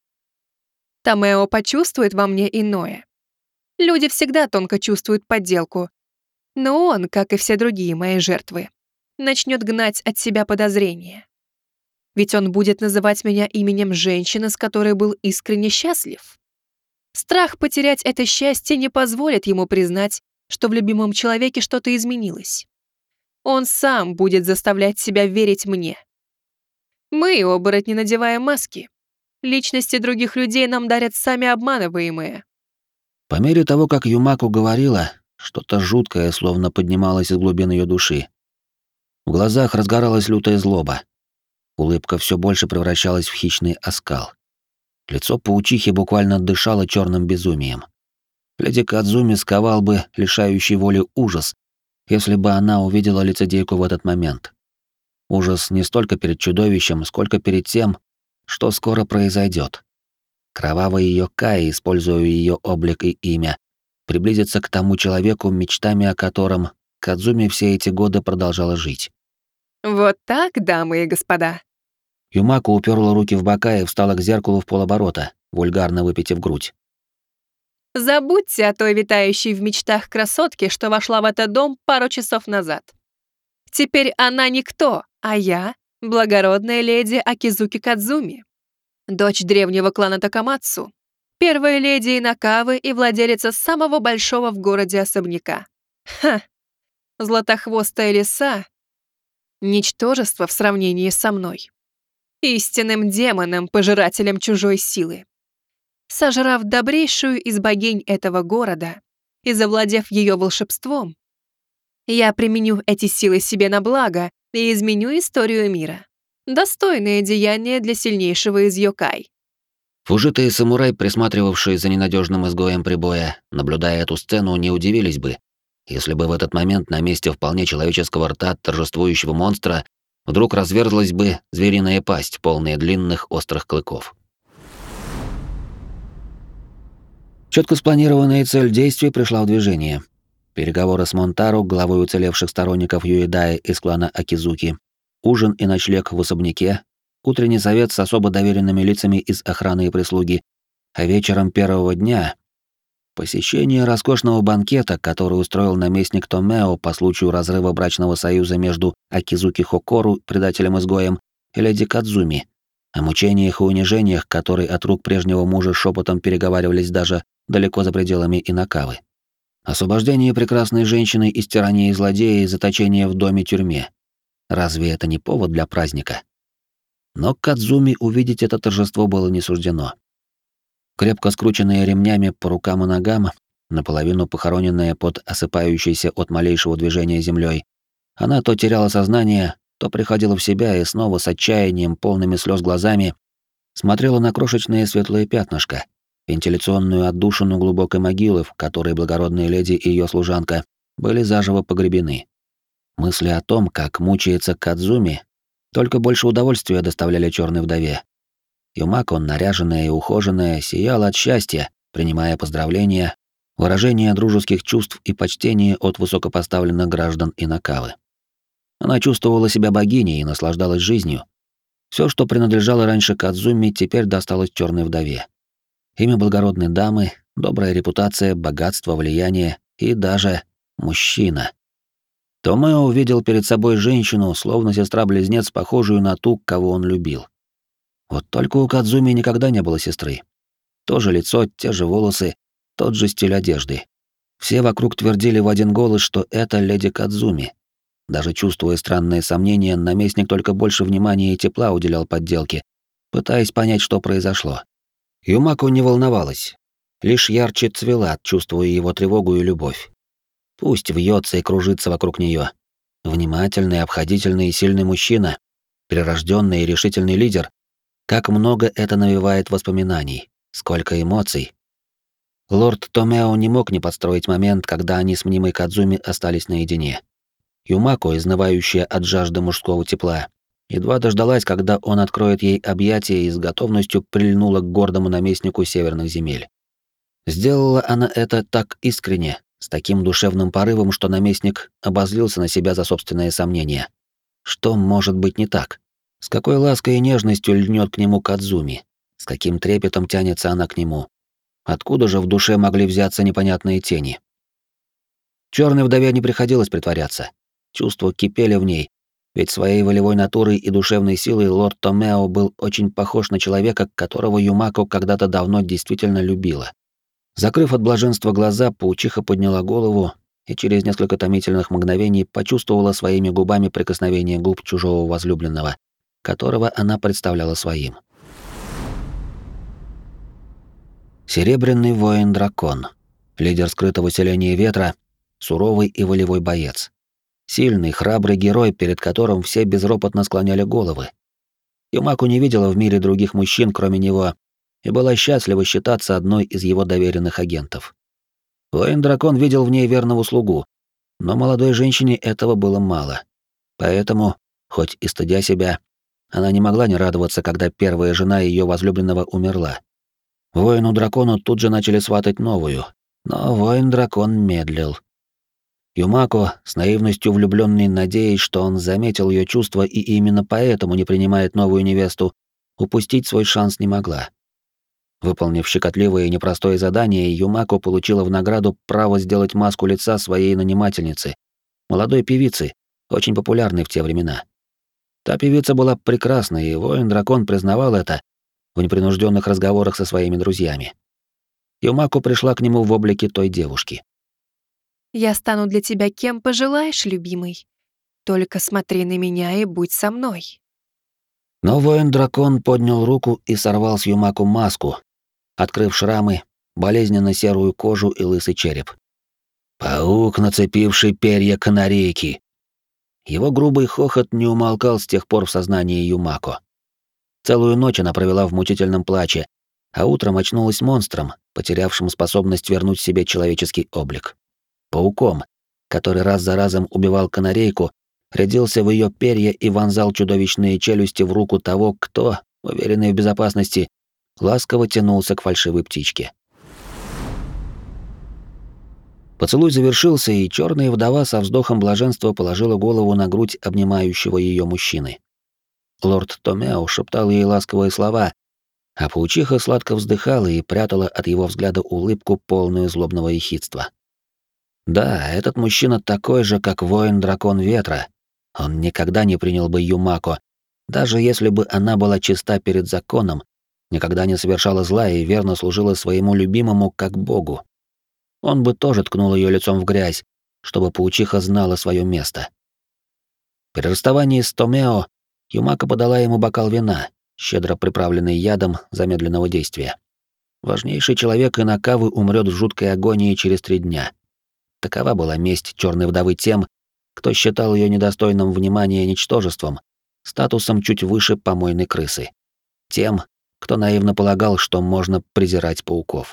Томео почувствует во мне иное. Люди всегда тонко чувствуют подделку, но он, как и все другие мои жертвы, начнет гнать от себя подозрения. Ведь он будет называть меня именем женщины, с которой был искренне счастлив. Страх потерять это счастье не позволит ему признать, что в любимом человеке что-то изменилось. Он сам будет заставлять себя верить мне. Мы, оборотни, надеваем маски. Личности других людей нам дарят сами обманываемые. По мере того, как Юмаку говорила, что-то жуткое словно поднималось из глубин ее души. В глазах разгоралась лютая злоба. Улыбка все больше превращалась в хищный оскал. Лицо паучихи буквально дышало черным безумием. Леди Кадзуми сковал бы лишающий воли ужас, если бы она увидела лицедейку в этот момент. Ужас не столько перед чудовищем, сколько перед тем, что скоро произойдет. Кровавый ее Кай, используя ее облик и имя, приблизится к тому человеку, мечтами о котором Кадзуми все эти годы продолжала жить. Вот так, дамы и господа. Юмаку уперла руки в бока и встала к зеркалу в полоборота, вульгарно выпитив грудь. Забудьте о той витающей в мечтах красотке, что вошла в этот дом пару часов назад. Теперь она никто, а я — благородная леди Акизуки Кадзуми, дочь древнего клана Такамацу, первая леди Инакавы и владелица самого большого в городе особняка. Ха! Златохвостая лиса — ничтожество в сравнении со мной. Истинным демоном, пожирателем чужой силы. Сожрав добрейшую из богинь этого города и завладев ее волшебством, я применю эти силы себе на благо и изменю историю мира. Достойное деяние для сильнейшего из йокай. Фужита и самурай, присматривавшие за ненадежным изгоем Прибоя, наблюдая эту сцену, не удивились бы, если бы в этот момент на месте вполне человеческого рта торжествующего монстра вдруг разверзлась бы звериная пасть, полная длинных острых клыков. Четко спланированная цель действий пришла в движение. переговоры с Монтару, главой уцелевших сторонников Юэдая из клана Акизуки, ужин и ночлег в особняке, утренний совет с особо доверенными лицами из охраны и прислуги, а вечером первого дня посещение роскошного банкета, который устроил наместник Томео по случаю разрыва брачного союза между Акизуки Хокору, предателем-изгоем, и леди Кадзуми, о мучениях и унижениях, которые от рук прежнего мужа шепотом переговаривались даже далеко за пределами Инакавы. Освобождение прекрасной женщины из тирании злодея и заточение в доме-тюрьме. Разве это не повод для праздника? Но Кадзуми увидеть это торжество было не суждено. Крепко скрученная ремнями по рукам и ногам, наполовину похороненная под осыпающейся от малейшего движения землей, она то теряла сознание, то приходила в себя и снова с отчаянием, полными слез глазами, смотрела на крошечные светлые пятнышко, вентиляционную отдушину глубокой могилы, в которой благородная леди и ее служанка были заживо погребены. Мысли о том, как мучается Кадзуми, только больше удовольствия доставляли черной вдове. Юмако, наряженная и ухоженная, сияла от счастья, принимая поздравления, выражения дружеских чувств и почтения от высокопоставленных граждан Инакавы. Она чувствовала себя богиней и наслаждалась жизнью. Все, что принадлежало раньше Кадзуми, теперь досталось черной вдове. Имя благородной дамы, добрая репутация, богатство, влияние и даже мужчина. Томео увидел перед собой женщину, словно сестра-близнец, похожую на ту, кого он любил. Вот только у Кадзуми никогда не было сестры. То же лицо, те же волосы, тот же стиль одежды. Все вокруг твердили в один голос, что это леди Кадзуми. Даже чувствуя странные сомнения, наместник только больше внимания и тепла уделял подделке, пытаясь понять, что произошло. Юмако не волновалась, лишь ярче цвела, чувствуя его тревогу и любовь. Пусть вьется и кружится вокруг нее. Внимательный, обходительный и сильный мужчина, прирожденный и решительный лидер. Как много это навевает воспоминаний, сколько эмоций. Лорд Томео не мог не подстроить момент, когда они с мнимой Кадзуми остались наедине. Юмако, изнывающая от жажды мужского тепла, едва дождалась, когда он откроет ей объятия, и с готовностью прильнула к гордому наместнику северных земель. Сделала она это так искренне, с таким душевным порывом, что наместник обозлился на себя за собственные сомнения. Что может быть не так? С какой лаской и нежностью льнет к нему Кадзуми, с каким трепетом тянется она к нему. Откуда же в душе могли взяться непонятные тени? Черной вдове не приходилось притворяться. Чувства кипели в ней, ведь своей волевой натурой и душевной силой лорд Томео был очень похож на человека, которого Юмако когда-то давно действительно любила. Закрыв от блаженства глаза, паучиха подняла голову и через несколько томительных мгновений почувствовала своими губами прикосновение губ чужого возлюбленного, которого она представляла своим. Серебряный воин-дракон, лидер скрытого селения Ветра, суровый и волевой боец. Сильный, храбрый герой, перед которым все безропотно склоняли головы. Юмако не видела в мире других мужчин, кроме него, и была счастлива считаться одной из его доверенных агентов. Воин-дракон видел в ней верного слугу, но молодой женщине этого было мало. Поэтому, хоть и стыдя себя, она не могла не радоваться, когда первая жена ее возлюбленного умерла. Воину-дракону тут же начали сватать новую, но воин-дракон медлил. Юмако, с наивностью влюбленный, надеясь, что он заметил ее чувства и именно поэтому не принимает новую невесту, упустить свой шанс не могла. Выполнив щекотливое и непростое задание, Юмако получила в награду право сделать маску лица своей нанимательницы, молодой певицы, очень популярной в те времена. Та певица была прекрасной, и воин-дракон признавал это в непринужденных разговорах со своими друзьями. Юмако пришла к нему в облике той девушки. «Я стану для тебя кем пожелаешь, любимый. Только смотри на меня и будь со мной». Но воин-дракон поднял руку и сорвал с Юмако маску, открыв шрамы, болезненно серую кожу и лысый череп. «Паук, нацепивший перья канарейки!» Его грубый хохот не умолкал с тех пор в сознании Юмако. Целую ночь она провела в мучительном плаче, а утром очнулась монстром, потерявшим способность вернуть себе человеческий облик. Пауком, который раз за разом убивал канарейку, рядился в ее перья и вонзал чудовищные челюсти в руку того, кто, уверенный в безопасности, ласково тянулся к фальшивой птичке. Поцелуй завершился, и черная вдова со вздохом блаженства положила голову на грудь обнимающего ее мужчины. Лорд Томео шептал ей ласковые слова, а паучиха сладко вздыхала и прятала от его взгляда улыбку, полную злобного ехидства. Да, этот мужчина такой же, как воин-дракон ветра. Он никогда не принял бы Юмако, даже если бы она была чиста перед законом, никогда не совершала зла и верно служила своему любимому как богу. Он бы тоже ткнул ее лицом в грязь, чтобы паучиха знала свое место. При расставании с Томео Юмако подала ему бокал вина, щедро приправленный ядом замедленного действия. Важнейший человек Инакавы умрет в жуткой агонии через три дня. Такова была месть черной вдовы тем, кто считал ее недостойным внимания ничтожеством, статусом чуть выше помойной крысы. Тем, кто наивно полагал, что можно презирать пауков.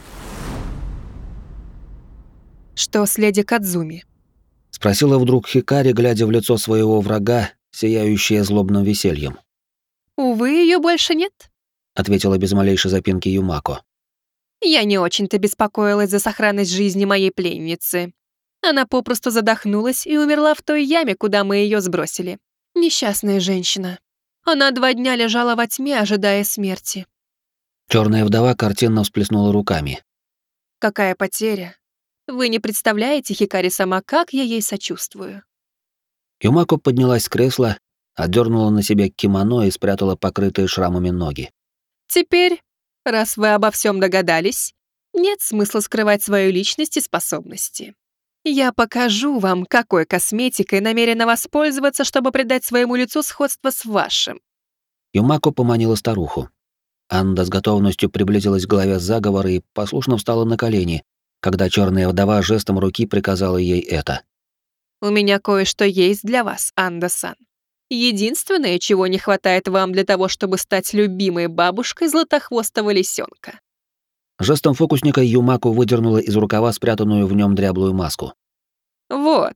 «Что с леди Кадзуми?» — спросила вдруг Хикари, глядя в лицо своего врага, сияющее злобным весельем. «Увы, ее больше нет», — ответила без малейшей запинки Юмако. «Я не очень-то беспокоилась за сохранность жизни моей пленницы. Она попросту задохнулась и умерла в той яме, куда мы ее сбросили. Несчастная женщина. Она два дня лежала во тьме, ожидая смерти». Черная вдова картинно всплеснула руками. «Какая потеря. Вы не представляете, Хикари сама, как я ей сочувствую». Юмако поднялась с кресла, отдернула на себя кимоно и спрятала покрытые шрамами ноги. «Теперь, раз вы обо всем догадались, нет смысла скрывать свою личность и способности. Я покажу вам, какой косметикой намерена воспользоваться, чтобы придать своему лицу сходство с вашим». Юмако поманила старуху. Анда с готовностью приблизилась к главе заговора и послушно встала на колени, когда черная вдова жестом руки приказала ей это. «У меня кое-что есть для вас, Анда-сан. Единственное, чего не хватает вам для того, чтобы стать любимой бабушкой златохвостого лисенка». Жестом фокусника Юмако выдернула из рукава спрятанную в нем дряблую маску. «Вот.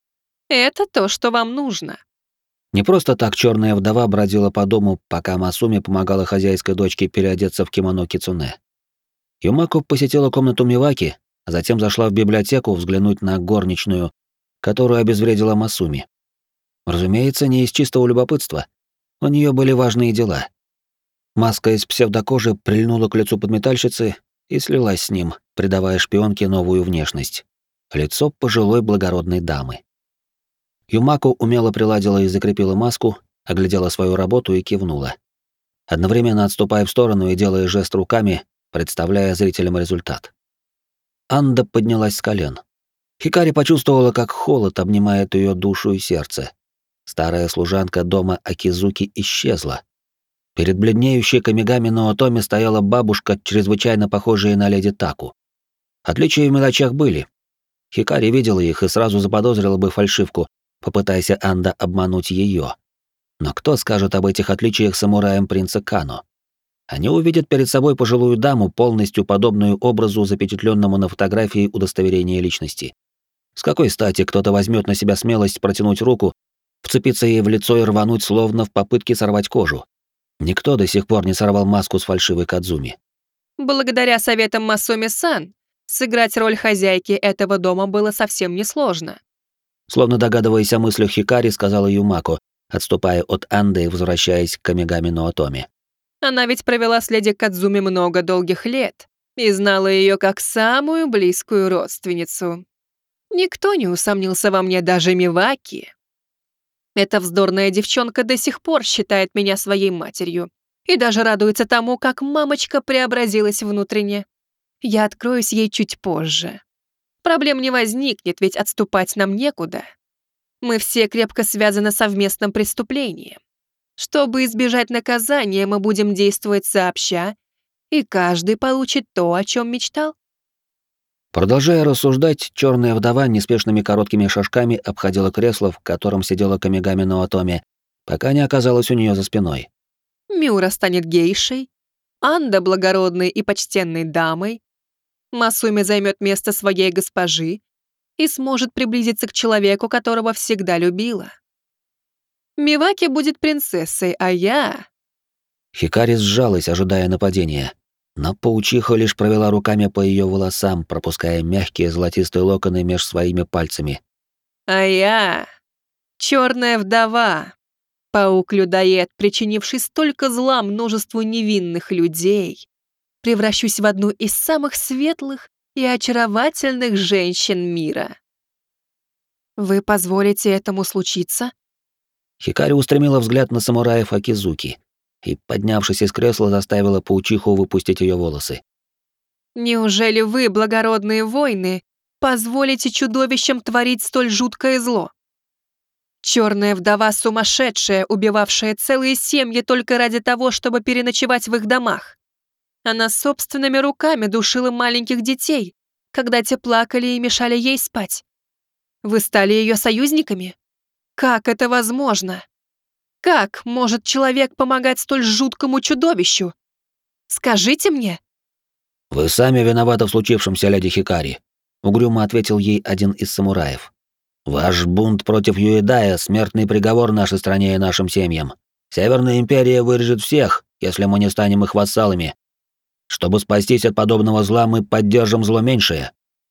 Это то, что вам нужно». Не просто так черная вдова бродила по дому, пока Масуми помогала хозяйской дочке переодеться в кимоно кицуне. Юмако посетила комнату Миваки, а затем зашла в библиотеку взглянуть на горничную, которую обезвредила Масуми. Разумеется, не из чистого любопытства. У нее были важные дела. Маска из псевдокожи прильнула к лицу подметальщицы и слилась с ним, придавая шпионке новую внешность. Лицо пожилой благородной дамы. Юмако умело приладила и закрепила маску, оглядела свою работу и кивнула, одновременно отступая в сторону и делая жест руками, представляя зрителям результат. Анда поднялась с колен. Хикари почувствовала, как холод обнимает ее душу и сердце. Старая служанка дома Акизуки исчезла. Перед бледнеющей Камигами Ноотоми стояла бабушка, чрезвычайно похожая на леди Таку. Отличия в мелочах были. Хикари видела их и сразу заподозрила бы фальшивку, попытайся Анда обмануть ее. Но кто скажет об этих отличиях самураям принца Кано? Они увидят перед собой пожилую даму, полностью подобную образу, запечатленному на фотографии удостоверения личности. С какой стати кто-то возьмет на себя смелость протянуть руку, вцепиться ей в лицо и рвануть, словно в попытке сорвать кожу? Никто до сих пор не сорвал маску с фальшивой Кадзуми. Благодаря советам Масуми-сан, сыграть роль хозяйки этого дома было совсем несложно. Словно догадываясь о мыслях Хикари, сказала Юмако, отступая от Анды и возвращаясь к Камигами Ноотоми. Она ведь провела с леди Кадзуми много долгих лет и знала ее как самую близкую родственницу. Никто не усомнился во мне, даже Миваки. Эта вздорная девчонка до сих пор считает меня своей матерью и даже радуется тому, как мамочка преобразилась внутренне. Я откроюсь ей чуть позже. Проблем не возникнет, ведь отступать нам некуда. Мы все крепко связаны совместным преступлением. Чтобы избежать наказания, мы будем действовать сообща, и каждый получит то, о чем мечтал. Продолжая рассуждать, черная вдова неспешными короткими шажками обходила кресло, в котором сидела Камигами Ноотоми, пока не оказалась у нее за спиной. Миура станет гейшей, Анда — благородной и почтенной дамой, Масуми займет место своей госпожи и сможет приблизиться к человеку, которого всегда любила. Миваки будет принцессой, а я... Хикари сжалась, ожидая нападения. Но паучиха лишь провела руками по ее волосам, пропуская мягкие золотистые локоны меж своими пальцами. А я — черная вдова, паук-людоед, причинивший столько зла множеству невинных людей, превращусь в одну из самых светлых и очаровательных женщин мира. Вы позволите этому случиться? Хикари устремила взгляд на самураев Акизуки и, поднявшись из кресла, заставила паучиху выпустить ее волосы. Неужели вы, благородные воины, позволите чудовищам творить столь жуткое зло? Черная вдова сумасшедшая, убивавшая целые семьи только ради того, чтобы переночевать в их домах. Она собственными руками душила маленьких детей, когда те плакали и мешали ей спать. Вы стали ее союзниками? Как это возможно? Как может человек помогать столь жуткому чудовищу? Скажите мне. «Вы сами виноваты в случившемся, леди Хикари», — угрюмо ответил ей один из самураев. «Ваш бунт против Юэдая — смертный приговор нашей стране и нашим семьям. Северная империя вырежет всех, если мы не станем их вассалами. Чтобы спастись от подобного зла, мы поддержим зло меньшее».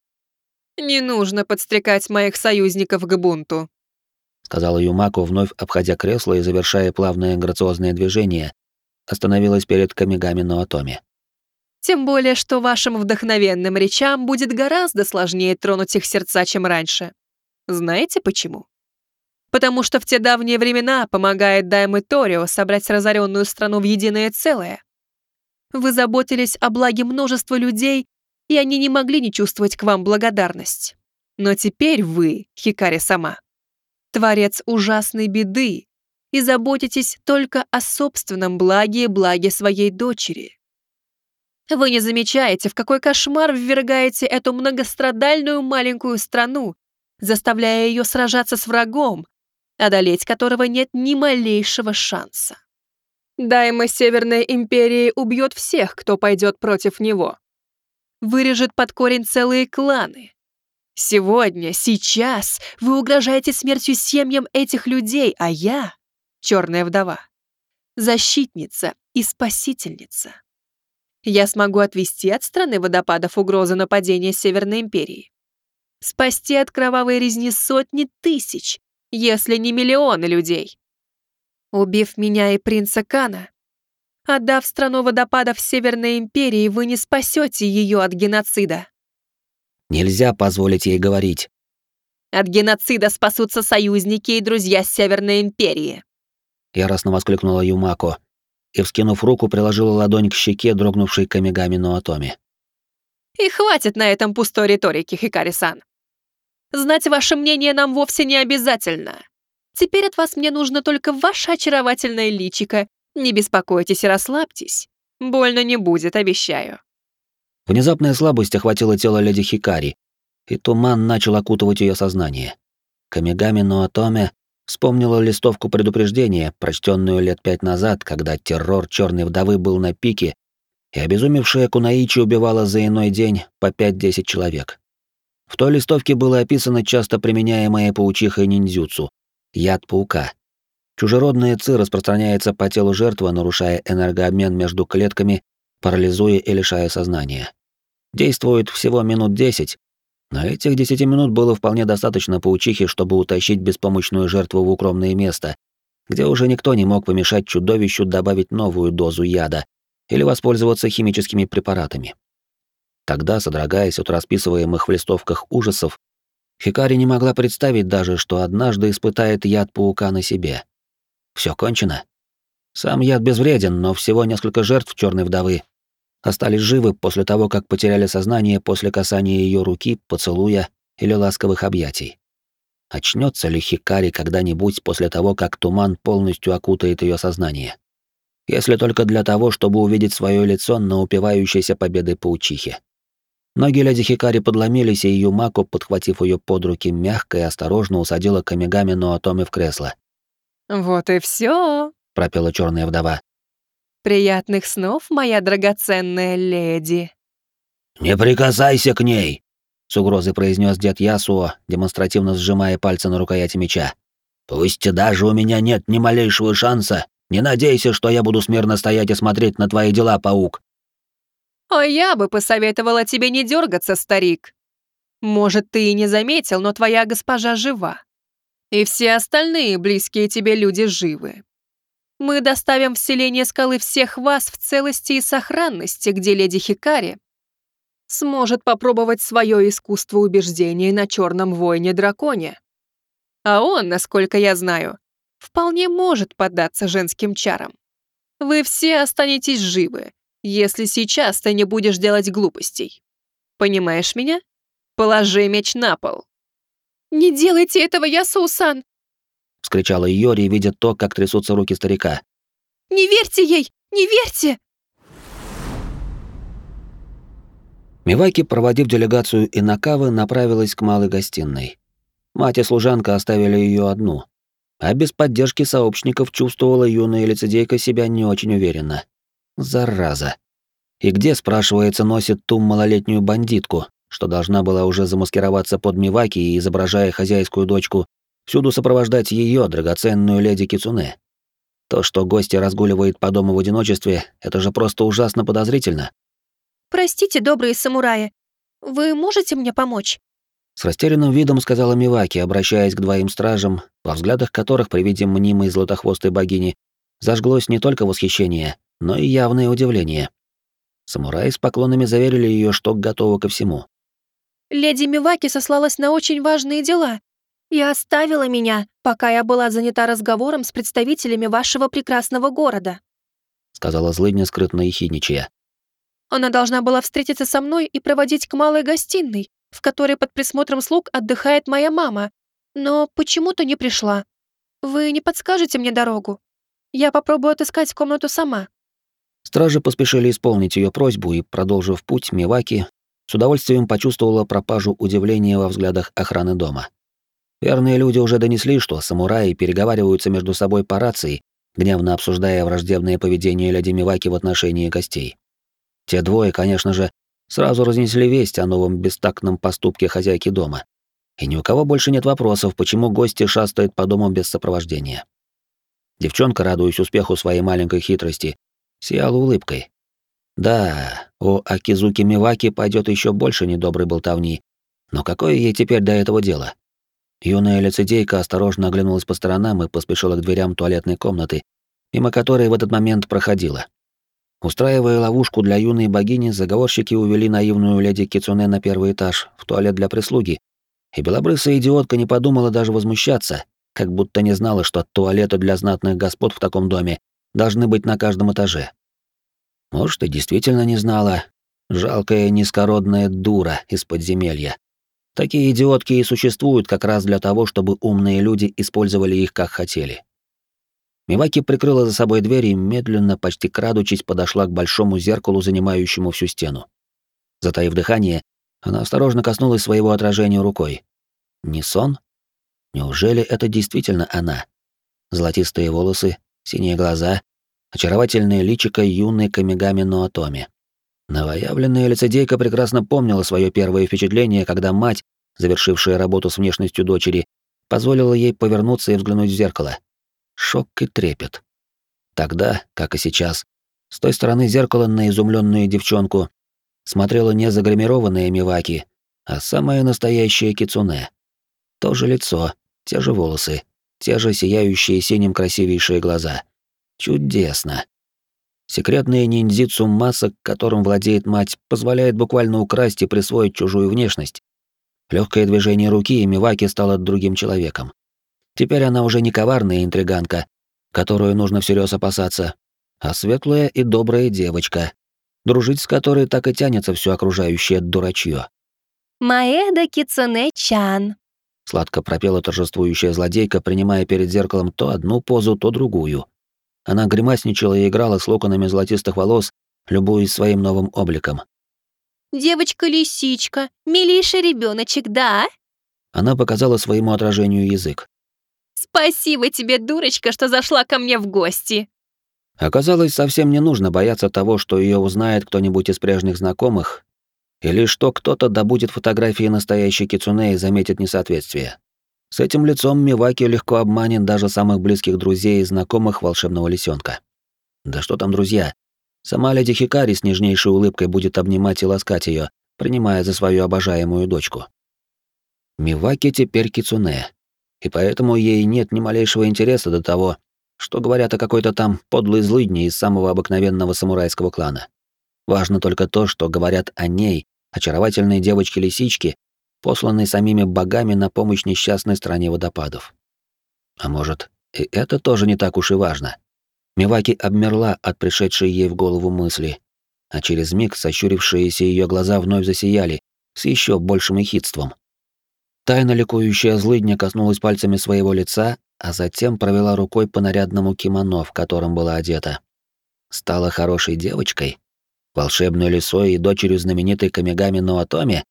«Не нужно подстрекать моих союзников к бунту», — сказала Юмако, вновь обходя кресло и завершая плавное грациозное движение, остановилась перед Камигами Ноотоми. «Тем более, что вашим вдохновенным речам будет гораздо сложнее тронуть их сердца, чем раньше. Знаете почему? Потому что в те давние времена помогает Дайме Торио собрать разоренную страну в единое целое. Вы заботились о благе множества людей, и они не могли не чувствовать к вам благодарность. Но теперь вы, Хикари сама, творец ужасной беды, и заботитесь только о собственном благе и благе своей дочери. Вы не замечаете, в какой кошмар ввергаете эту многострадальную маленькую страну, заставляя ее сражаться с врагом, одолеть которого нет ни малейшего шанса. Дайма Северной Империи убьет всех, кто пойдет против него. Вырежет под корень целые кланы. Сегодня, сейчас вы угрожаете смертью семьям этих людей, а я — черная вдова, защитница и спасительница. Я смогу отвести от страны водопадов угрозы нападения Северной Империи. Спасти от кровавой резни сотни тысяч, если не миллионы людей. Убив меня и принца Кана, отдав страну водопадов Северной Империи, вы не спасете ее от геноцида. Нельзя позволить ей говорить. От геноцида спасутся союзники и друзья Северной Империи. Яростно воскликнула Юмако и, вскинув руку, приложила ладонь к щеке дрогнувшей Камигами Ноотоми. И хватит на этом пустой риторики, Хикари-сан. Знать ваше мнение нам вовсе не обязательно. Теперь от вас мне нужно только ваше очаровательное личико. Не беспокойтесь и расслабьтесь. Больно не будет, обещаю. Внезапная слабость охватила тело леди Хикари, и туман начал окутывать ее сознание. Камигами Ноотоми вспомнила листовку предупреждения, прочтенную лет пять назад, когда террор черной вдовы был на пике, и обезумевшая Кунаичи убивала за иной день по пять-десять человек. В той листовке было описано часто применяемое паучихой ниндзюцу — яд паука. Чужеродная ци распространяется по телу жертвы, нарушая энергообмен между клетками, парализуя и лишая сознания. Действует всего минут десять, но этих десяти минут было вполне достаточно паучихи, чтобы утащить беспомощную жертву в укромное место, где уже никто не мог помешать чудовищу добавить новую дозу яда или воспользоваться химическими препаратами. Тогда, содрогаясь от расписываемых в листовках ужасов, Хикари не могла представить даже, что однажды испытает яд паука на себе. Все кончено. Сам яд безвреден, но всего несколько жертв черной вдовы остались живы после того, как потеряли сознание после касания ее руки, поцелуя или ласковых объятий. Очнется ли Хикари когда-нибудь после того, как туман полностью окутает ее сознание? Если только для того, чтобы увидеть свое лицо на упивающейся победой паучихе. Ноги леди Хикари подломились, и Юмако, подхватив ее под руки, мягко и осторожно усадила Камигами Ноотоми в кресло. «Вот и все», — пропела черная вдова. «Приятных снов, моя драгоценная леди». «Не прикасайся к ней!» — с угрозой произнес дед Ясуо, демонстративно сжимая пальцы на рукояти меча. «Пусть даже у меня нет ни малейшего шанса, не надейся, что я буду смирно стоять и смотреть на твои дела, паук!» А я бы посоветовала тебе не дергаться, старик. Может, ты и не заметил, но твоя госпожа жива. И все остальные близкие тебе люди живы. Мы доставим в селение скалы всех вас в целости и сохранности, где леди Хикари сможет попробовать свое искусство убеждения на черном воине-драконе. А он, насколько я знаю, вполне может поддаться женским чарам. Вы все останетесь живы, если сейчас ты не будешь делать глупостей. Понимаешь меня? Положи меч на пол. «Не делайте этого, Ясу-сан!» — вскричала Йори, видя то, как трясутся руки старика. «Не верьте ей! Не верьте!» Миваки, проводив делегацию Инакавы, направилась к малой гостиной. Мать и служанка оставили ее одну, а без поддержки сообщников чувствовала юная лицедейка себя не очень уверенно. Зараза. И где, спрашивается, носит ту малолетнюю бандитку, что должна была уже замаскироваться под Миваки и, изображая хозяйскую дочку, всюду сопровождать ее, драгоценную леди Кицуне? То, что гостья разгуливает по дому в одиночестве, это же просто ужасно подозрительно. «Простите, добрые самураи, вы можете мне помочь?» С растерянным видом сказала Миваки, обращаясь к двоим стражам, во взглядах которых при виде мнимой златохвостой богини зажглось не только восхищение, но и явное удивление. Самураи с поклонами заверили ее, что готовы ко всему. «Леди Миваки сослалась на очень важные дела и оставила меня, пока я была занята разговором с представителями вашего прекрасного города», сказала злыдня, скрытно ехидничая. «Она должна была встретиться со мной и проводить к малой гостиной, в которой под присмотром слуг отдыхает моя мама, но почему-то не пришла. Вы не подскажете мне дорогу? Я попробую отыскать комнату сама». Стражи поспешили исполнить ее просьбу, и, продолжив путь, Миваки с удовольствием почувствовала пропажу удивления во взглядах охраны дома. Верные люди уже донесли, что самураи переговариваются между собой по рации, гневно обсуждая враждебное поведение леди Миваки в отношении гостей. Те двое, конечно же, сразу разнесли весть о новом бестактном поступке хозяйки дома. И ни у кого больше нет вопросов, почему гости шастают по дому без сопровождения. Девчонка, радуясь успеху своей маленькой хитрости, сияла улыбкой. Да, у Акизуки Миваки пойдет еще больше недоброй болтовни, но какое ей теперь до этого дело? Юная лицедейка осторожно оглянулась по сторонам и поспешила к дверям туалетной комнаты, мимо которой в этот момент проходила. Устраивая ловушку для юной богини, заговорщики увели наивную леди Кицуне на первый этаж, в туалет для прислуги, и белобрысая идиотка не подумала даже возмущаться, как будто не знала, что туалеты для знатных господ в таком доме должны быть на каждом этаже. Может, и действительно не знала. Жалкая низкородная дура из подземелья. Такие идиотки и существуют как раз для того, чтобы умные люди использовали их как хотели. Миваки прикрыла за собой дверь и медленно, почти крадучись, подошла к большому зеркалу, занимающему всю стену. Затаив дыхание, она осторожно коснулась своего отражения рукой. Не сон? Неужели это действительно она? Золотистые волосы, синие глаза, очаровательное личико юной Камигами Ноотоми. Новоявленная лицедейка прекрасно помнила свое первое впечатление, когда мать, завершившая работу с внешностью дочери, позволила ей повернуться и взглянуть в зеркало. Шок и трепет. Тогда, как и сейчас, с той стороны зеркала на изумленную девчонку смотрела не загримированная Миваки, а самая настоящая Кицуне. То же лицо, те же волосы, те же сияющие синим красивейшие глаза. Чудесно. Секретная ниндзюцу масок, которым владеет мать, позволяет буквально украсть и присвоить чужую внешность. Легкое движение руки, и Миваки стала другим человеком. Теперь она уже не коварная интриганка, которую нужно всерьез опасаться, а светлая и добрая девочка, дружить с которой так и тянется все окружающее дурачье. «Маэда Кицуне-чан», — сладко пропела торжествующая злодейка, принимая перед зеркалом то одну позу, то другую. Она гримасничала и играла с локонами золотистых волос, любуясь своим новым обликом. «Девочка-лисичка, милейший ребеночек, да?» Она показала своему отражению язык. «Спасибо тебе, дурочка, что зашла ко мне в гости!» Оказалось, совсем не нужно бояться того, что ее узнает кто-нибудь из прежних знакомых, или что кто-то добудет фотографии настоящей Кицуне и заметит несоответствие. С этим лицом Миваки легко обманет даже самых близких друзей и знакомых волшебного лисенка. Да что там друзья? Сама леди Хикари с нежнейшей улыбкой будет обнимать и ласкать ее, принимая за свою обожаемую дочку. Миваки теперь кицуне, и поэтому ей нет ни малейшего интереса до того, что говорят о какой-то там подлой злыдне из самого обыкновенного самурайского клана. Важно только то, что говорят о ней, очаровательной девочке-лисичке, посланной самими богами на помощь несчастной стране водопадов. А может, и это тоже не так уж и важно. Миваки обмерла от пришедшей ей в голову мысли, а через миг сощурившиеся ее глаза вновь засияли с еще большим ехидством. Тайно ликующая злыдня коснулась пальцами своего лица, а затем провела рукой по нарядному кимоно, в котором была одета. Стала хорошей девочкой? Волшебной лисой и дочерью знаменитой Камигами Ноотоми?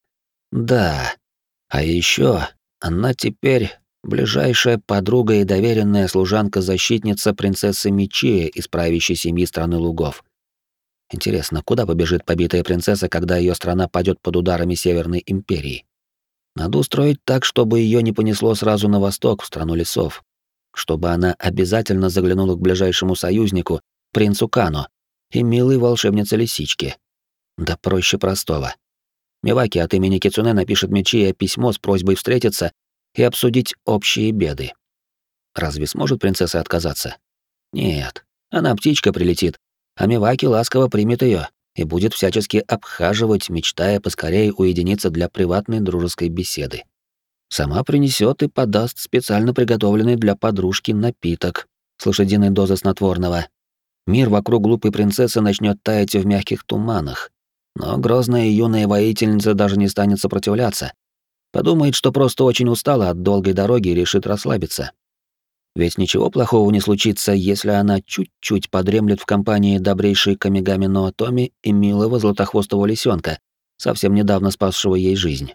Да. А еще она теперь ближайшая подруга и доверенная служанка-защитница принцессы Мичия из правящей семьи страны лугов. Интересно, куда побежит побитая принцесса, когда ее страна падет под ударами Северной империи? Надо устроить так, чтобы ее не понесло сразу на восток, в страну лесов. Чтобы она обязательно заглянула к ближайшему союзнику, принцу Кано, и милой волшебнице-лисичке. Да проще простого. Миваки от имени Кицуне напишет Мичия письмо с просьбой встретиться и обсудить общие беды. Разве сможет принцесса отказаться? Нет, она птичка прилетит, а Миваки ласково примет ее и будет всячески обхаживать, мечтая поскорее уединиться для приватной дружеской беседы. Сама принесет и подаст специально приготовленный для подружки напиток с лошадиной дозой снотворного. Мир вокруг глупой принцессы начнет таять в мягких туманах, но грозная юная воительница даже не станет сопротивляться. Подумает, что просто очень устала от долгой дороги и решит расслабиться. Ведь ничего плохого не случится, если она чуть-чуть подремлет в компании добрейшей Камигами Ноотоми и милого златохвостого лисенка, совсем недавно спасшего ей жизнь.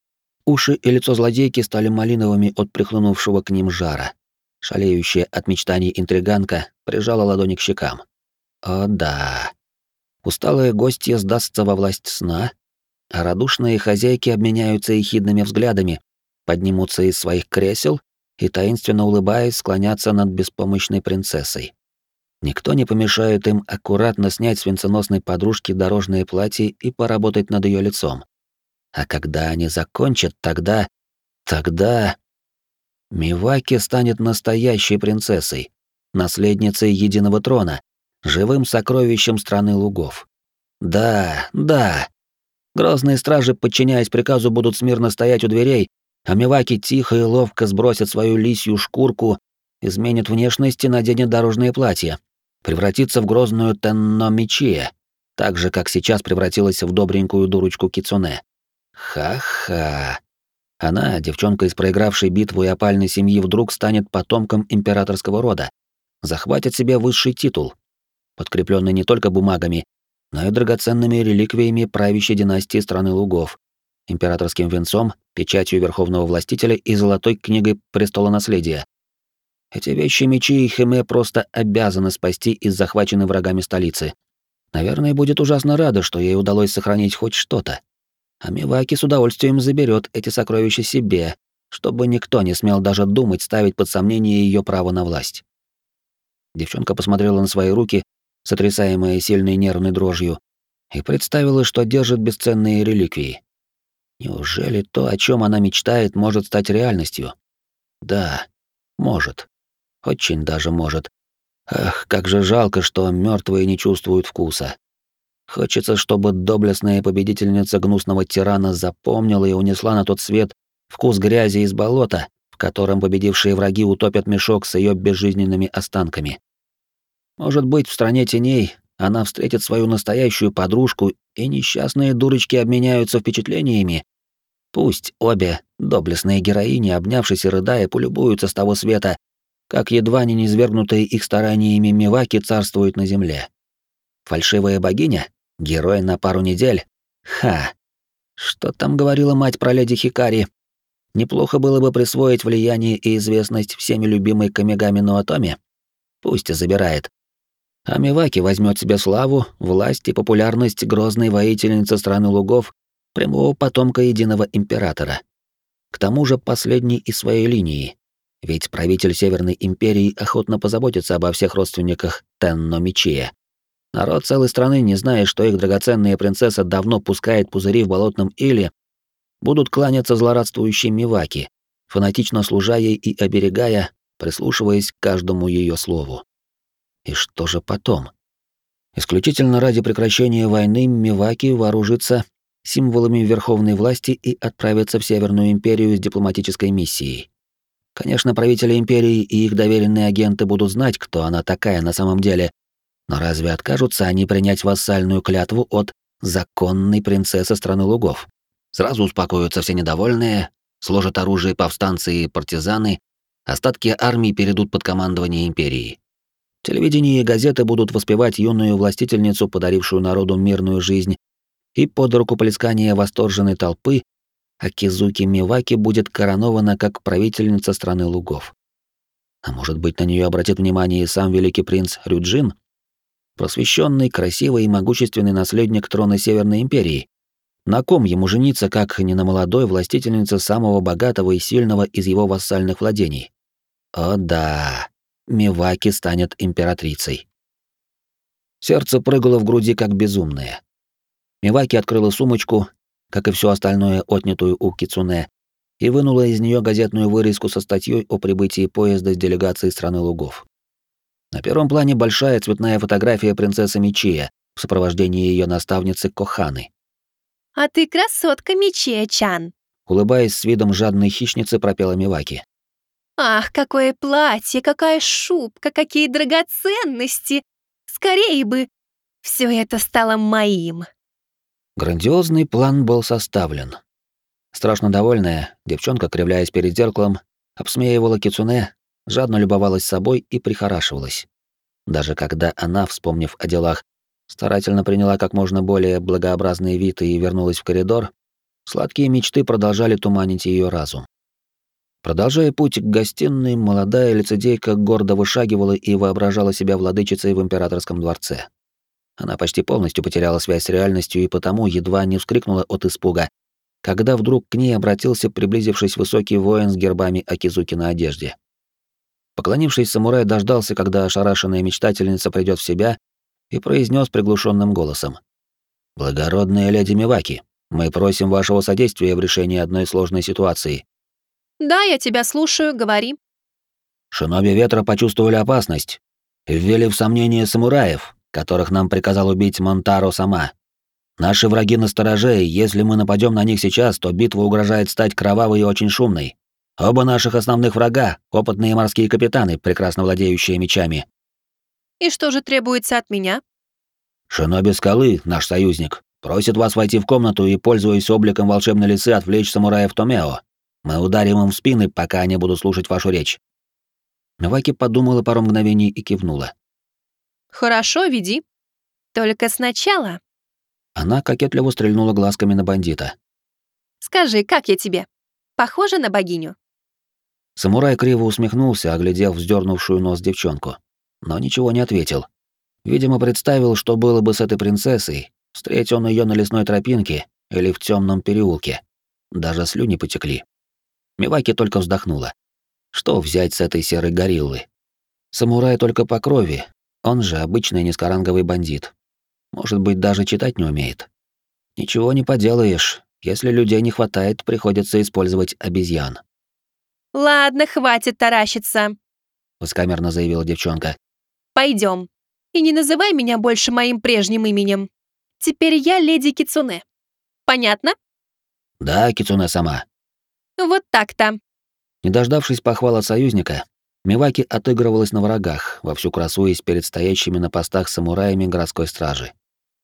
Уши и лицо злодейки стали малиновыми от прихлынувшего к ним жара. Шалеющая от мечтаний интриганка прижала ладони к щекам. О да. Усталая гостья сдастся во власть сна, а радушные хозяйки обменяются ехидными взглядами, поднимутся из своих кресел и, таинственно улыбаясь, склонятся над беспомощной принцессой. Никто не помешает им аккуратно снять с венценосной подружки дорожное платье и поработать над ее лицом. А когда они закончат, тогда... Тогда... Миваки станет настоящей принцессой, наследницей единого трона, живым сокровищем страны лугов. Да, да. Грозные стражи, подчиняясь приказу, будут смирно стоять у дверей, а Миваки тихо и ловко сбросит свою лисью шкурку, изменит внешность и наденет дорожное платье, превратится в грозную Тенно Мичия, так же, как сейчас превратилась в добренькую дурочку Кицуне. Ха-ха. Она, девчонка из проигравшей битву и опальной семьи, вдруг станет потомком императорского рода, захватит себе высший титул, подкрепленный не только бумагами, но и драгоценными реликвиями правящей династии страны лугов, императорским венцом, печатью верховного властителя и золотой книгой престола наследия. Эти вещи Мичи и Химе просто обязаны спасти из захваченной врагами столицы. Наверное, будет ужасно рада, что ей удалось сохранить хоть что-то. А Миваки с удовольствием заберет эти сокровища себе, чтобы никто не смел даже думать ставить под сомнение ее право на власть. Девчонка посмотрела на свои руки, сотрясаемые сильной нервной дрожью, и представила, что держит бесценные реликвии. Неужели то, о чем она мечтает, может стать реальностью? Да, может. Очень даже может. Ах, как же жалко, что мертвые не чувствуют вкуса. Хочется, чтобы доблестная победительница гнусного тирана запомнила и унесла на тот свет вкус грязи из болота, в котором победившие враги утопят мешок с ее безжизненными останками. Может быть, в стране теней она встретит свою настоящую подружку, и несчастные дурочки обменяются впечатлениями. Пусть обе доблестные героини, обнявшись и рыдая, полюбуются с того света, как едва не низвергнутые их стараниями Миваки царствуют на земле. Фальшивая богиня? Герой на пару недель? Ха! Что там говорила мать про леди Хикари? Неплохо было бы присвоить влияние и известность всеми любимой Камигами Ноотоми. Пусть забирает. А Миваки возьмет себе славу, власть и популярность грозной воительницы страны лугов, прямого потомка единого императора. К тому же последний из своей линии. Ведь правитель Северной империи охотно позаботится обо всех родственниках Тенно Мичия. Народ целой страны, не зная, что их драгоценная принцесса давно пускает пузыри в болотном иле, будут кланяться злорадствующей Миваки, фанатично служа ей и оберегая, прислушиваясь к каждому ее слову. И что же потом? Исключительно ради прекращения войны Миваки вооружится символами верховной власти и отправится в Северную империю с дипломатической миссией. Конечно, правители империи и их доверенные агенты будут знать, кто она такая на самом деле, но разве откажутся они принять вассальную клятву от законной принцессы страны лугов? Сразу успокоятся все недовольные, сложат оружие повстанцы и партизаны, остатки армии перейдут под командование империи. Телевидение и газеты будут воспевать юную властительницу, подарившую народу мирную жизнь, и под рукоплескание восторженной толпы Акизуки Миваки будет коронована как правительница страны лугов. А может быть, на нее обратит внимание и сам великий принц Рюджин, просвещенный, красивый и могущественный наследник трона Северной империи. На ком ему жениться, как не на молодой властительнице самого богатого и сильного из его вассальных владений? О да, Миваки станет императрицей. Сердце прыгало в груди как безумное. Миваки открыла сумочку, как и все остальное, отнятую у Кицуне, и вынула из нее газетную вырезку со статьей о прибытии поезда с делегацией страны лугов. На первом плане большая цветная фотография принцессы Мичия в сопровождении ее наставницы Коханы. «А ты красотка, Мичия-чан!» Улыбаясь с видом жадной хищницы, пропела Миваки. «Ах, какое платье, какая шубка, какие драгоценности! Скорее бы! Все это стало моим!» Грандиозный план был составлен. Страшно довольная, девчонка, кривляясь перед зеркалом, обсмеивала Кицуне, жадно любовалась собой и прихорашивалась. Даже когда она, вспомнив о делах, старательно приняла как можно более благообразный вид и вернулась в коридор, сладкие мечты продолжали туманить ее разум. Продолжая путь к гостиной, молодая лицедейка гордо вышагивала и воображала себя владычицей в императорском дворце. Она почти полностью потеряла связь с реальностью и потому едва не вскрикнула от испуга, когда вдруг к ней обратился приблизившись высокий воин с гербами Акизуки на одежде. Поклонившись, самурай дождался, когда ошарашенная мечтательница придет в себя, и произнес приглушенным голосом: «Благородная леди Миваки, мы просим вашего содействия в решении одной сложной ситуации». «Да, я тебя слушаю, говори». Шиноби ветра почувствовали опасность и ввели в сомнение самураев, которых нам приказал убить Монтаро сама. Наши враги настороже, и если мы нападем на них сейчас, то битва угрожает стать кровавой и очень шумной. Оба наших основных врага — опытные морские капитаны, прекрасно владеющие мечами. «И что же требуется от меня?» Шиноби Скалы, наш союзник, просит вас войти в комнату и, пользуясь обликом волшебной лисы, отвлечь самураев Томео. Мы ударим им в спины, пока они будут слушать вашу речь». Миваки подумала пару мгновений и кивнула. «Хорошо, веди. Только сначала...» Она кокетливо стрельнула глазками на бандита. «Скажи, как я тебе? Похожа на богиню?» Самурай криво усмехнулся, оглядев вздернувшую нос девчонку, но ничего не ответил. Видимо, представил, что было бы с этой принцессой, встреть он ее на лесной тропинке или в темном переулке. Даже слюни потекли. Миваки только вздохнула. Что взять с этой серой гориллы? Самурай только по крови, он же обычный низкоранговый бандит. Может быть, даже читать не умеет. Ничего не поделаешь, если людей не хватает, приходится использовать обезьян. «Ладно, хватит таращиться», — высокомерно заявила девчонка. «Пойдем. И не называй меня больше моим прежним именем. Теперь я леди Кицуне. Понятно?» «Да, Кицуне сама». «Вот так-то». Не дождавшись похвала союзника, Миваки отыгрывалась на врагах, вовсю красуясь перед стоящими на постах самураями городской стражи.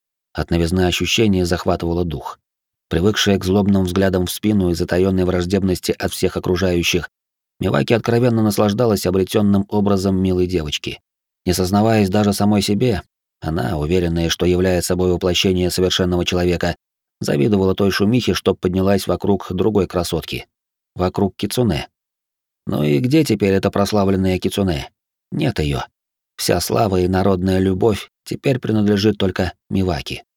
От новизны ощущения захватывало дух. Привыкшая к злобным взглядам в спину и затаённой враждебности от всех окружающих, Миваки откровенно наслаждалась обретенным образом милой девочки. Не сознаваясь даже самой себе, она, уверенная, что является собой воплощение совершенного человека, завидовала той шумихе, что поднялась вокруг другой красотки. Вокруг Кицуне. Ну и где теперь эта прославленная Кицуне? Нет ее. Вся слава и народная любовь теперь принадлежит только Миваки.